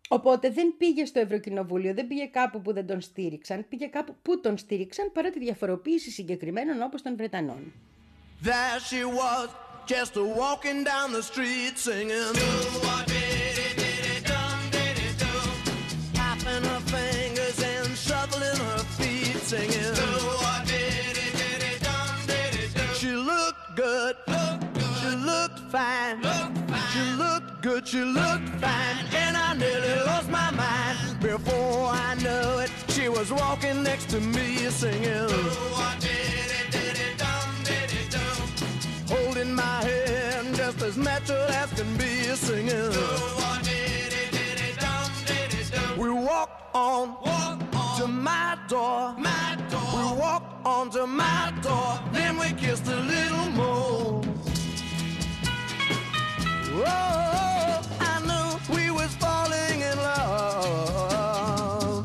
Οπότε δεν πήγε στο Ευρωκοινοβούλιο, δεν πήγε κάπου που δεν τον στήριξαν, πήγε κάπου που τον στήριξαν παρά τη διαφοροποίηση συγκεκριμένων όπως των Βρετανών. There she was, just walking down the street singing. Tapping her fingers and shuffling her feet singing. She looked good, she looked fine, she looked good, she looked fine, and I nearly lost my mind. Before I knew it, she was walking next to me singing. Holding my hand just as natural as can be singing. We walked on, walk on to my door, my door. We walked on to my door, then we kissed a little more. Oh, I knew we was falling in love.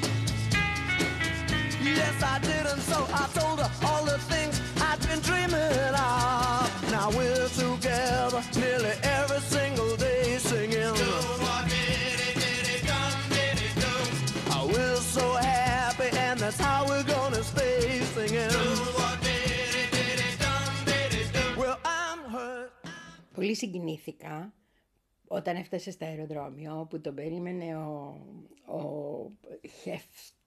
Yes, I did, and so I told her all the things I'd been dreaming of. Now we're together nearly every single day singing. Oh, we're so happy, and that's how we're gonna stay singing. Well, I'm hurt. Πολύ συγκινήθηκα όταν έφτασε στο αεροδρόμιο που τον περίμενε ο, ο Χεφ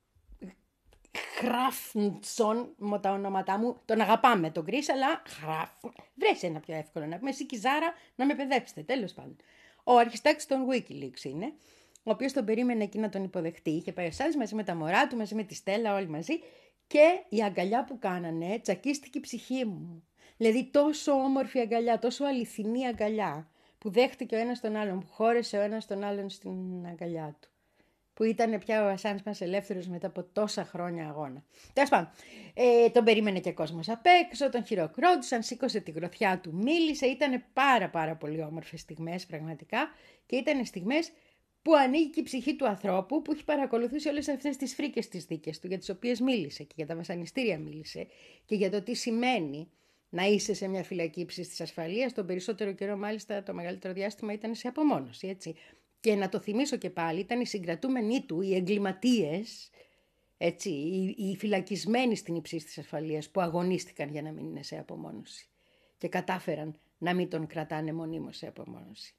Χράφντσον, με τα ονόματά μου, τον αγαπάμε τον Κρίς, αλλά Χράφ, βρες ένα πιο εύκολο να πούμε, εσύ Κιζάρα να με παιδέψετε, τέλος πάντων. Ο αρχιστάκης των Wikileaks είναι, ο οποίος τον περίμενε εκεί να τον υποδεχτεί, είχε πάει ο Σάρις μαζί με τα μωρά του, μαζί με τη Στέλλα, όλοι μαζί, και η αγκαλιά που κάνανε τσακίστηκε η ψυχή μου. Δηλαδή τόσο όμορφη αγκαλιά, τόσο αληθινή αγκαλιά, που δέχτηκε ο ένας τον άλλον, που χώρεσε ο ένας τον άλλον στην αγκαλιά του. Που ήταν πια ο Ασάνς μας ελεύθερος μετά από τόσα χρόνια αγώνα. Τέλος πάντων, ε, τον περίμενε και κόσμος απ' έξω, τον χειροκρότησαν, σήκωσε τη γροθιά του, μίλησε, ήταν πάρα πάρα πολύ όμορφες στιγμές πραγματικά, και ήταν στιγμές που ανοίγει και η ψυχή του ανθρώπου που έχει παρακολουθήσει όλες αυτές τις φρίκες τις δίκες του, για τις οποίες μίλησε και για τα βασανιστήρια μίλησε και για το τι σημαίνει να είσαι σε μια φυλακή ύψης της ασφαλείας. Τον περισσότερο καιρό, μάλιστα το μεγαλύτερο διάστημα, ήταν σε απομόνωση, έτσι. Και να το θυμίσω και πάλι, ήταν οι συγκρατούμενοι του, οι εγκληματίες, έτσι, οι, οι φυλακισμένοι στην ύψη της ασφαλείας που αγωνίστηκαν για να μην είναι σε απομόνωση και κατάφεραν να μην τον κρατάνε μονίμως σε απομόνωση.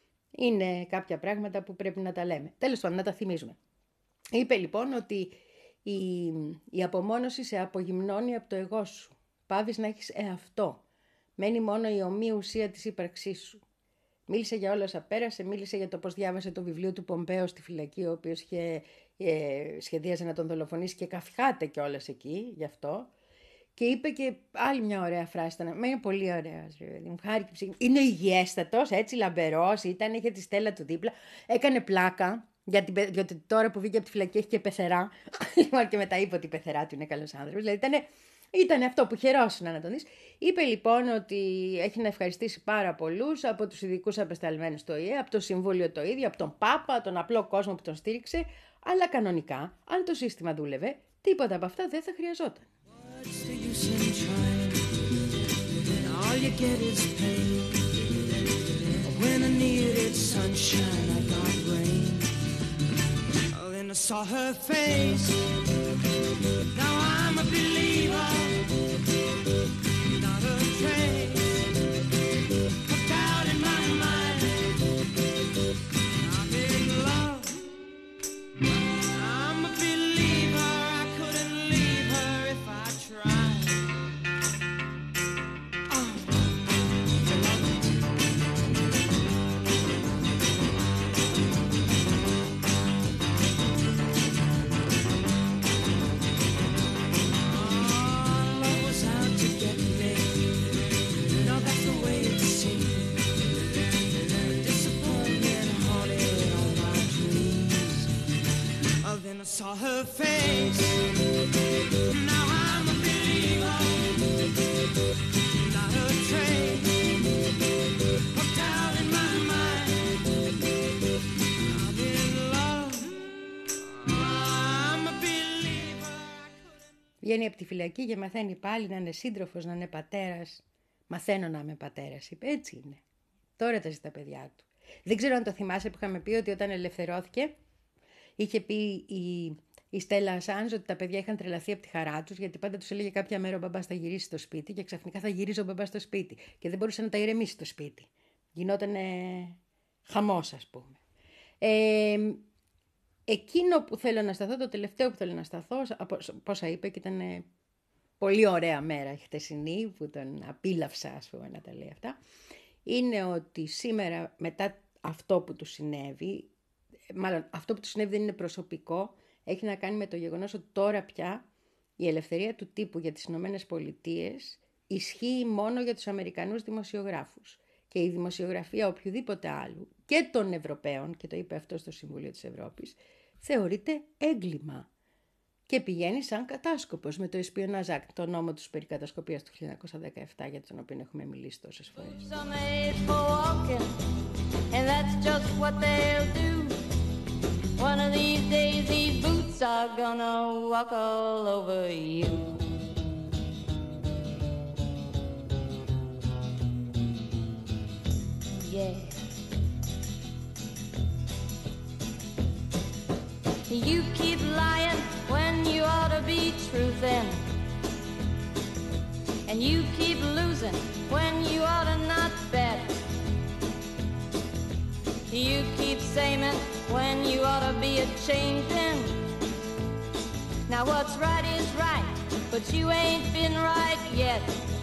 Είναι κάποια πράγματα που πρέπει να τα λέμε. Τέλος πάντων, να τα θυμίζουμε. Είπε λοιπόν ότι η, η απομόνωση σε απογυμνώνει από το εγώ σου. Πάβεις να έχεις εαυτό. Μένει μόνο η ομοία ουσία της ύπαρξής σου. Μίλησε για όλα όσα πέρασε, μίλησε για το πώς διάβασε το βιβλίο του Πομπέο στη φυλακή, ο οποίος είχε, ε, σχεδίαζε να τον δολοφονήσει και καυχάται κιόλας εκεί γι' αυτό. Και είπε και άλλη μια ωραία φράση, ήταν, μα είναι πολύ ωραία, μου χάρηκε ψυχή. Είναι υγιέστατος, έτσι λαμπερός, ήταν, είχε τη Στέλλα του δίπλα, έκανε πλάκα, γιατί, γιατί τώρα που βγήκε από τη φυλακή έχει και πεθερά, και μετά είπε ότι η πεθερά του είναι καλός άνθρωπος, δηλαδή ήταν... Ήταν αυτό που χαιρόσουνα να τον δεις. Είπε λοιπόν ότι έχει να ευχαριστήσει πάρα πολλούς από τους ειδικούς απεσταλμένους του Ο Η Ε, από το Συμβούλιο το ίδιο, από τον Πάπα, τον απλό κόσμο που τον στήριξε, αλλά κανονικά, αν το σύστημα δούλευε, τίποτα από αυτά δεν θα χρειαζόταν. I'm a believer, not a trace of doubt in my mind. I'm in love, I'm a believer, I couldn't leave her if I tried. Oh. Then I saw her face. Now I'm a believer, not a trace of doubt in my mind. I'm in love, I'm a believer. Βγαίνει από τη φυλακή και μαθαίνει πάλι να είναι σύντροφος, να είναι πατέρας. Μαθαίνω να είμαι πατέρας, είπε, έτσι είναι. Τώρα τα ζει τα παιδιά του. Δεν ξέρω αν το θυμάσαι που είχαμε πει ότι όταν ελευθερώθηκε, είχε πει η, η Στέλλα Ασάνζ ότι τα παιδιά είχαν τρελαθεί από τη χαρά τους, γιατί πάντα τους έλεγε κάποια μέρα ο μπαμπάς θα γυρίσει στο σπίτι και ξαφνικά θα γυρίζει ο μπαμπάς στο σπίτι και δεν μπορούσε να τα ηρεμήσει στο σπίτι. Γινότανε χαμός, ας πούμε. Ε, εκείνο που θέλω να σταθώ, το τελευταίο που θέλω να σταθώ, πόσα είπε και ήταν πολύ ωραία μέρα η χτεσινή που τον απίλαυσα, ας πούμε, να τα λέει αυτά, είναι ότι σήμερα μετά αυτό που του συνέβη, μάλλον αυτό που του συνέβη δεν είναι προσωπικό, έχει να κάνει με το γεγονός ότι τώρα πια η ελευθερία του τύπου για τις Ηνωμένες Πολιτείες ισχύει μόνο για τους Αμερικανούς δημοσιογράφους. Και η δημοσιογραφία οποιοδήποτε άλλου και των Ευρωπαίων, και το είπε αυτό στο Συμβούλιο της Ευρώπης, θεωρείται έγκλημα. Και πηγαίνει σαν κατάσκοπος με το Espionage Act, το νόμο τους περί κατασκοπίας του χίλια εννιακόσια δεκαεπτά, για τον οποίο έχουμε μιλήσει τόσες φορές. One of these days these boots are gonna walk all over you. Yeah. You keep lying when you ought to be truthin', and you keep losing when you ought to not bet. You keep saying when you ought to be a changin'. Now what's right is right, but you ain't been right yet.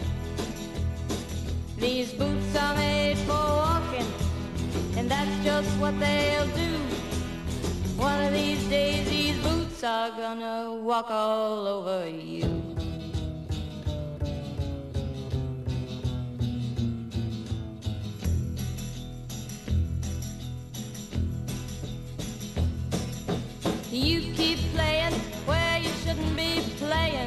These boots are made for walking, and that's just what they'll do. One of these days these boots are gonna walk all over you. You keep playing where you shouldn't be playing,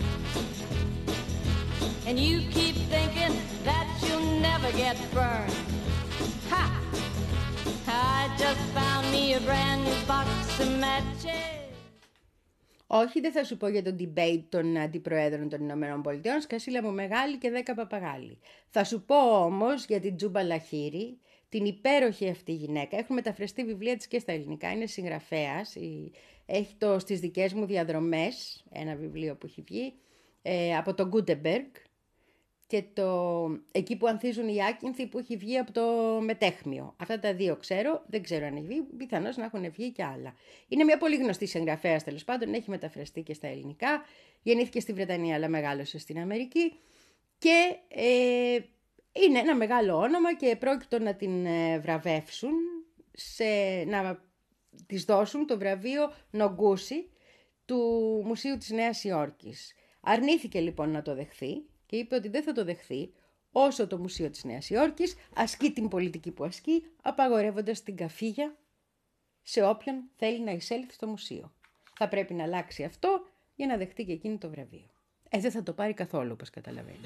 and you keep thinking that you'll never get burned. Ha! I just found me a brand new box of matches. Όχι, δεν θα σου πω για το debate των αντιπροέδρων των Ηνωμένων Πολιτειών, σκασίλα μου μεγάλη και δέκα παπαγάλοι. Θα σου πω όμως για την Τζούμπα Λαχίρη, την υπέροχη αυτή γυναίκα. Έχουν μεταφραστεί βιβλία της και στα ελληνικά, είναι συγγραφέας. Έχει το «Στις δικές μου διαδρομές», ένα βιβλίο που έχει βγει, ε, από τον Γκούντεμπεργκ, και το «Εκεί που ανθίζουν οι άκυνθοι» που έχει βγει από το Μετέχμιο. Αυτά τα δύο ξέρω, δεν ξέρω αν έχει βγει, πιθανώς να έχουν βγει και άλλα. Είναι μια πολύ γνωστή συγγραφέας, τέλος πάντων, έχει μεταφραστεί και στα ελληνικά. Γεννήθηκε στη Βρετανία αλλά μεγάλωσε στην Αμερική και ε, είναι ένα μεγάλο όνομα και πρόκειτο να την βραβεύσουν, σε, να της δώσουν το βραβείο Νομγκούσι του Μουσείου της Νέας Υόρκης. Αρνήθηκε λοιπόν να το δεχθεί και είπε ότι δεν θα το δεχθεί όσο το Μουσείο της Νέας Υόρκης ασκεί την πολιτική που ασκεί, απαγορεύοντας την καφίγια σε όποιον θέλει να εισέλθει στο μουσείο. Θα πρέπει να αλλάξει αυτό για να δεχτεί και εκείνη το βραβείο. Ε, δεν θα το πάρει καθόλου, όπως καταλαβαίνει.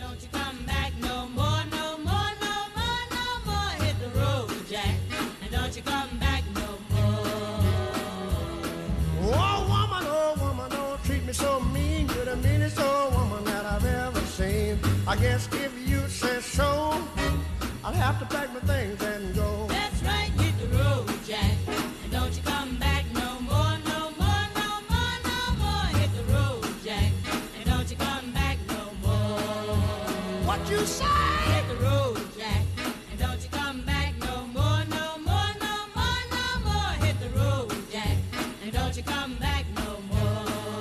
So mean, you're the meanest old woman that I've ever seen. I guess if you say so, I'll have to pack my things and go. That's right, hit the road, Jack, and don't you come back no more, no more, no more, no more. Hit the road, Jack, and don't you come back no more. What you say? Hit the road, Jack, and don't you come back no more, no more, no more, no more. Hit the road, Jack, and don't you come back no more.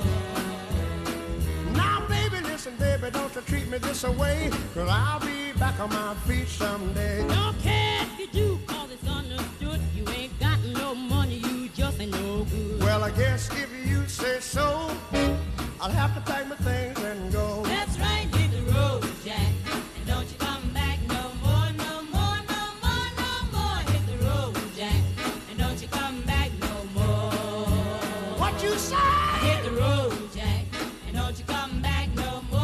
Listen, baby, don't you treat me this away, 'cause I'll be back on my feet someday. Don't care if you do, 'cause it's understood. You ain't got no money, you just ain't no good. Well, I guess if you say so, I'll have to pack my things and go. That's right, hit the road, Jack, and don't you come back no more, no more, no more, no more. Hit the road, Jack, and don't you come back no more. What you say? Hit the road, Jack, and don't you come back no more.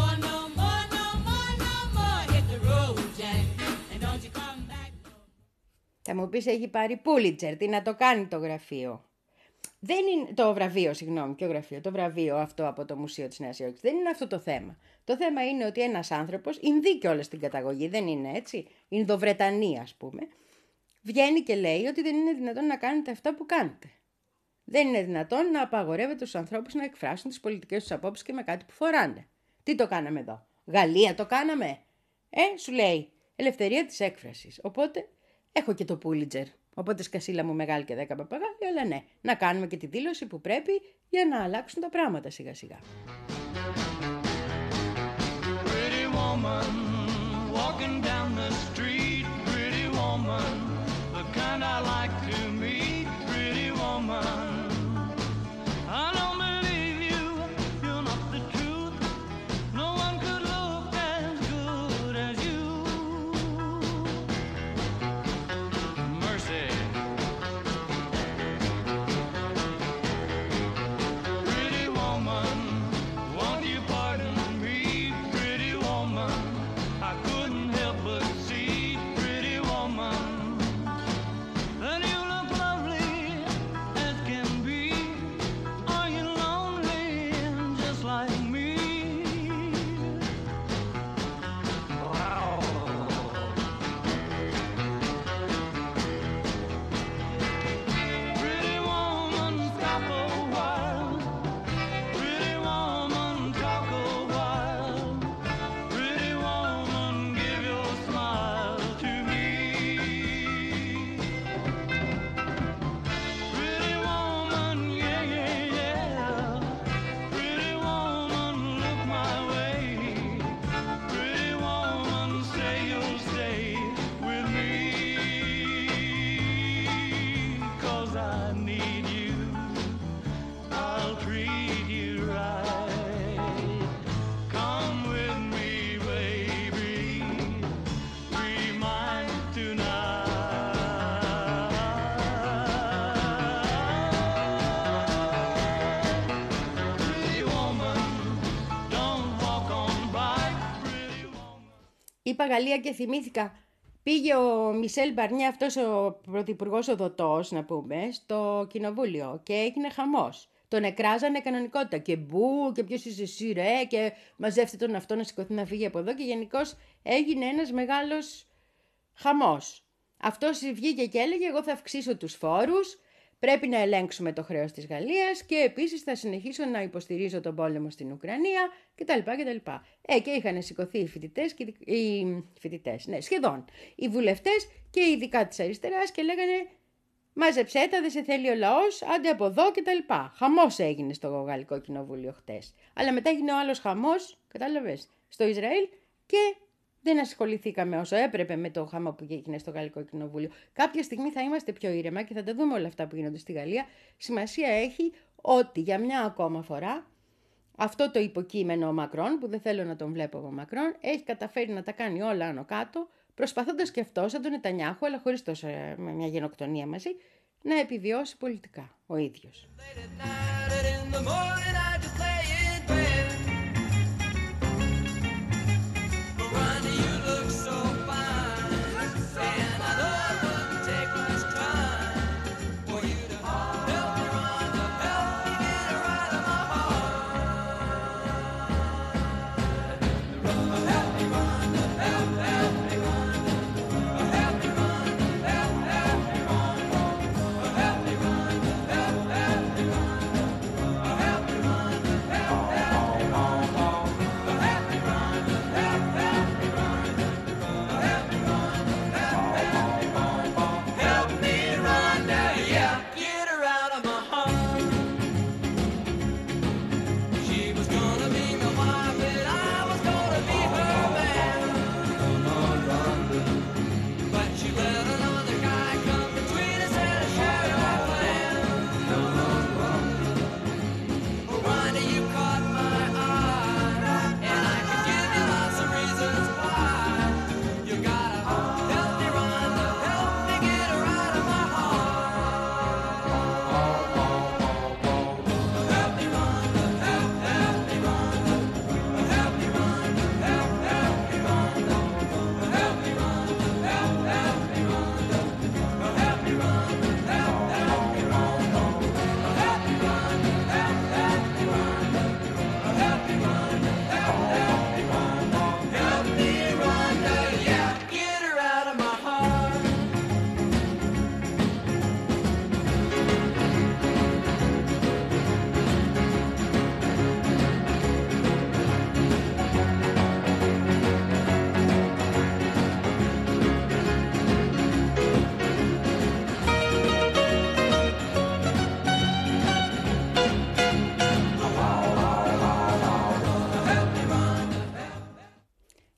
Θα μου πεις, έχει πάρει Πούλιτσερ, τι να το κάνει το γραφείο. Δεν είναι, το βραβείο, συγγνώμη, ποιο γραφείο, το βραβείο αυτό από το Μουσείο της Νέας Υόρκης. Δεν είναι αυτό το θέμα. Το θέμα είναι ότι ένας άνθρωπος, Ινδί κιόλας στην καταγωγή, δεν είναι έτσι, Ινδοβρετανοί ας πούμε, βγαίνει και λέει ότι δεν είναι δυνατόν να κάνετε αυτά που κάνετε. Δεν είναι δυνατόν να απαγορεύετε στους ανθρώπους να εκφράσουν τις πολιτικές τους απόψεις και με κάτι που φοράνε. Τι το κάναμε εδώ? Γαλλία το κάναμε? Ε, σου λέει, ελευθερία της έκφρασης. Οπότε έχω και το Πούλιτζερ. Οπότε σκασίλα μου μεγάλη και δέκα παπαγάλια, αλλά ναι, να κάνουμε και τη δήλωση που πρέπει για να αλλάξουν τα πράγματα σιγά σιγά. Pretty woman, walking down the street, pretty woman, the kind I like to meet, pretty woman. I don't believe you, you're not the truth. No one could look as good as you. Mercy. Pretty woman, won't you pardon me, pretty woman? I couldn't help but see, pretty woman, that you look lovely as can be. Are you lonely just like me? Wow. Pretty woman, stop a while. Pretty woman, talk a while. Pretty woman, give your smile to me. Pretty woman, yeah, yeah, yeah. Pretty woman, look my way. Pretty woman, say you'll stay with me. 'Cause I need you. I'll treat you right. Come with me, baby. Be mine tonight. Pretty woman, don't walk on by. Pretty woman. Είπα Γαλλία και θυμήθηκα. Πήγε ο Μισελ Μπαρνιέ, αυτός ο πρωθυπουργός οδοτός, να πούμε, στο κοινοβούλιο και έγινε χαμός. Τον εκράζανε κανονικότητα και μπου και ποιος είσαι εσύ ρε και μαζεύτε τον αυτό να σηκωθεί να φύγει από εδώ και γενικώς έγινε ένας μεγάλος χαμός. Αυτός βγήκε και έλεγε εγώ θα αυξήσω τους φόρους, πρέπει να ελέγξουμε το χρέος της Γαλλίας και επίσης θα συνεχίσω να υποστηρίζω τον πόλεμο στην Ουκρανία κτλ. κτλ. Ε, και είχαν σηκωθεί οι φοιτητές, και οι φοιτητές, ναι, σχεδόν, οι βουλευτές και ειδικά της αριστεράς και λέγανε μαζεψέ τα, δεν σε θέλει ο λαός, άντε από εδώ κτλ. Χαμός έγινε στο Γαλλικό Κοινοβούλιο χτες. Αλλά μετά έγινε ο άλλος χαμός, κατάλαβες, στο Ισραήλ και δεν ασχοληθήκαμε όσο έπρεπε με το χαμό που έγινε στο Γαλλικό Κοινοβούλιο. Κάποια στιγμή θα είμαστε πιο ήρεμα και θα τα δούμε όλα αυτά που γίνονται στη Γαλλία. Σημασία έχει ότι για μια ακόμα φορά αυτό το υποκείμενο ο Μακρόν, που δεν θέλω να τον βλέπω εγώ Μακρόν, έχει καταφέρει να τα κάνει όλα άνω κάτω, προσπαθώντας και αυτό, σαν τον Νετανιάχου, αλλά χωρίς τόσο με μια γενοκτονία μαζί, να επιβιώσει πολιτικά ο ίδιος. Late at night and in the morning I just lay in bed. But Ronnie, you look so fine, and I know it wouldn't take much time for you to help me, Rhonda, help me get her out of my heart. Help me, Rhonda, help, help me, Rhonda. Help me, Rhonda, help, help me, Rhonda. Help me, Rhonda, help, help me, Rhonda. Help me, Rhonda.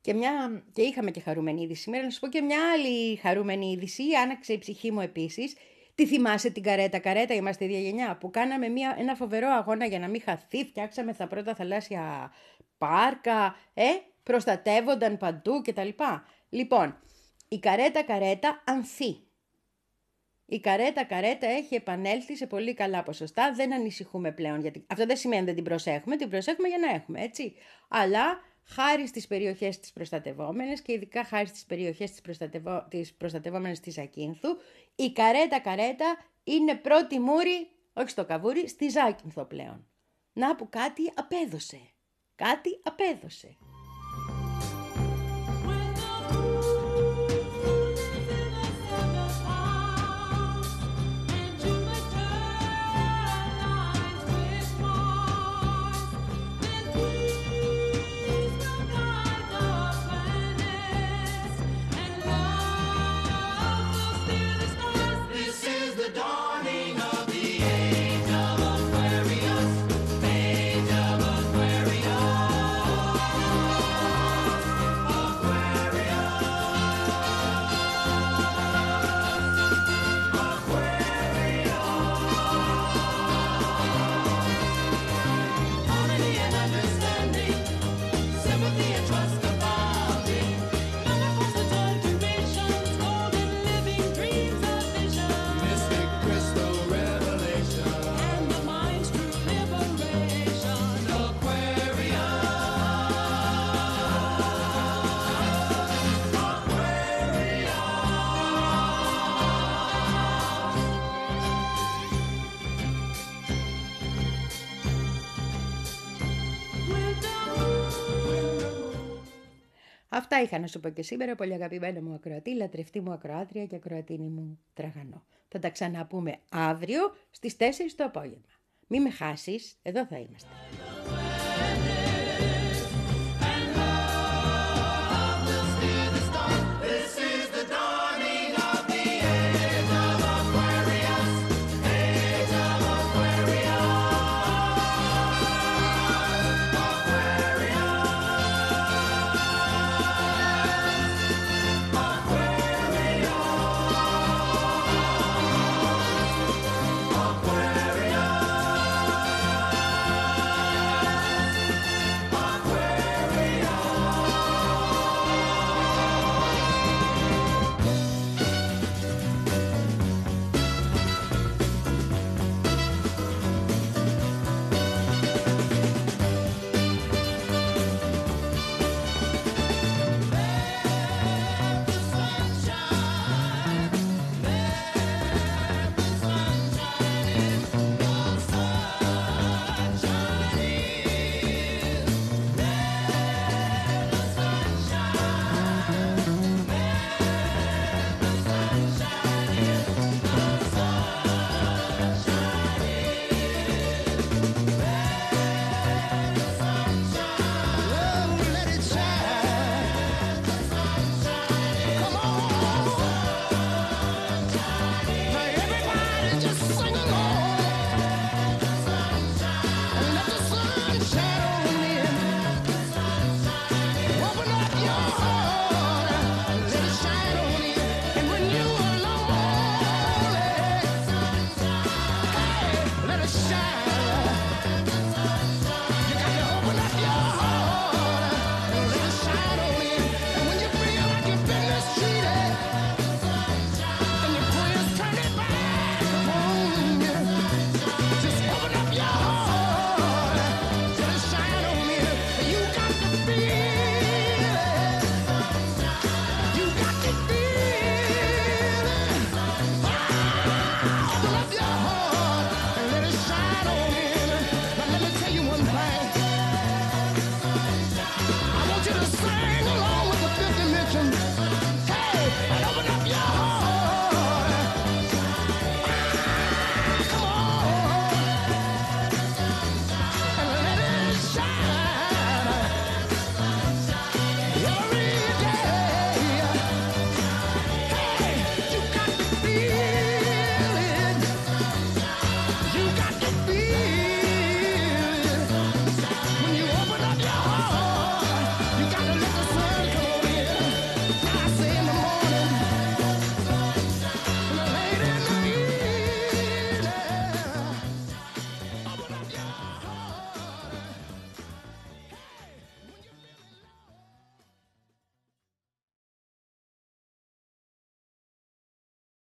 Και, μια, και είχαμε και χαρούμενη είδηση σήμερα. Να σου πω και μια άλλη χαρούμενη είδηση. Άναξε η ψυχή μου επίσης. Τι θυμάσαι την καρέτα, καρέτα, είμαστε ίδια γενιά, που κάναμε μια, ένα φοβερό αγώνα για να μην χαθεί, φτιάξαμε τα πρώτα θαλάσσια πάρκα, ε, προστατεύονταν παντού κτλ. Λοιπόν, η καρέτα καρέτα ανθεί. Η καρέτα καρέτα έχει επανέλθει σε πολύ καλά ποσοστά, δεν ανησυχούμε πλέον, γιατί αυτό δεν σημαίνει δεν την προσέχουμε, την προσέχουμε για να έχουμε, έτσι. Αλλά χάρη στις περιοχές τις προστατευόμενες και ειδικά χάρη στις περιοχές τις, προστατευό... τις προστατευόμενες της Ακίνθου, η καρέτα καρέτα είναι πρώτη μούρη, όχι στο Καβούρι, στη Ζάκυνθο πλέον. Να που κάτι απέδωσε. Κάτι απέδωσε. Αυτά είχα να σου πω και σήμερα, πολύ αγαπημένα μου ακροατή, λατρευτή μου ακροάτρια και ακροατίνη μου τραγανό. Θα τα ξαναπούμε αύριο στις τέσσερις το απόγευμα. Μη με χάσεις, εδώ θα είμαστε.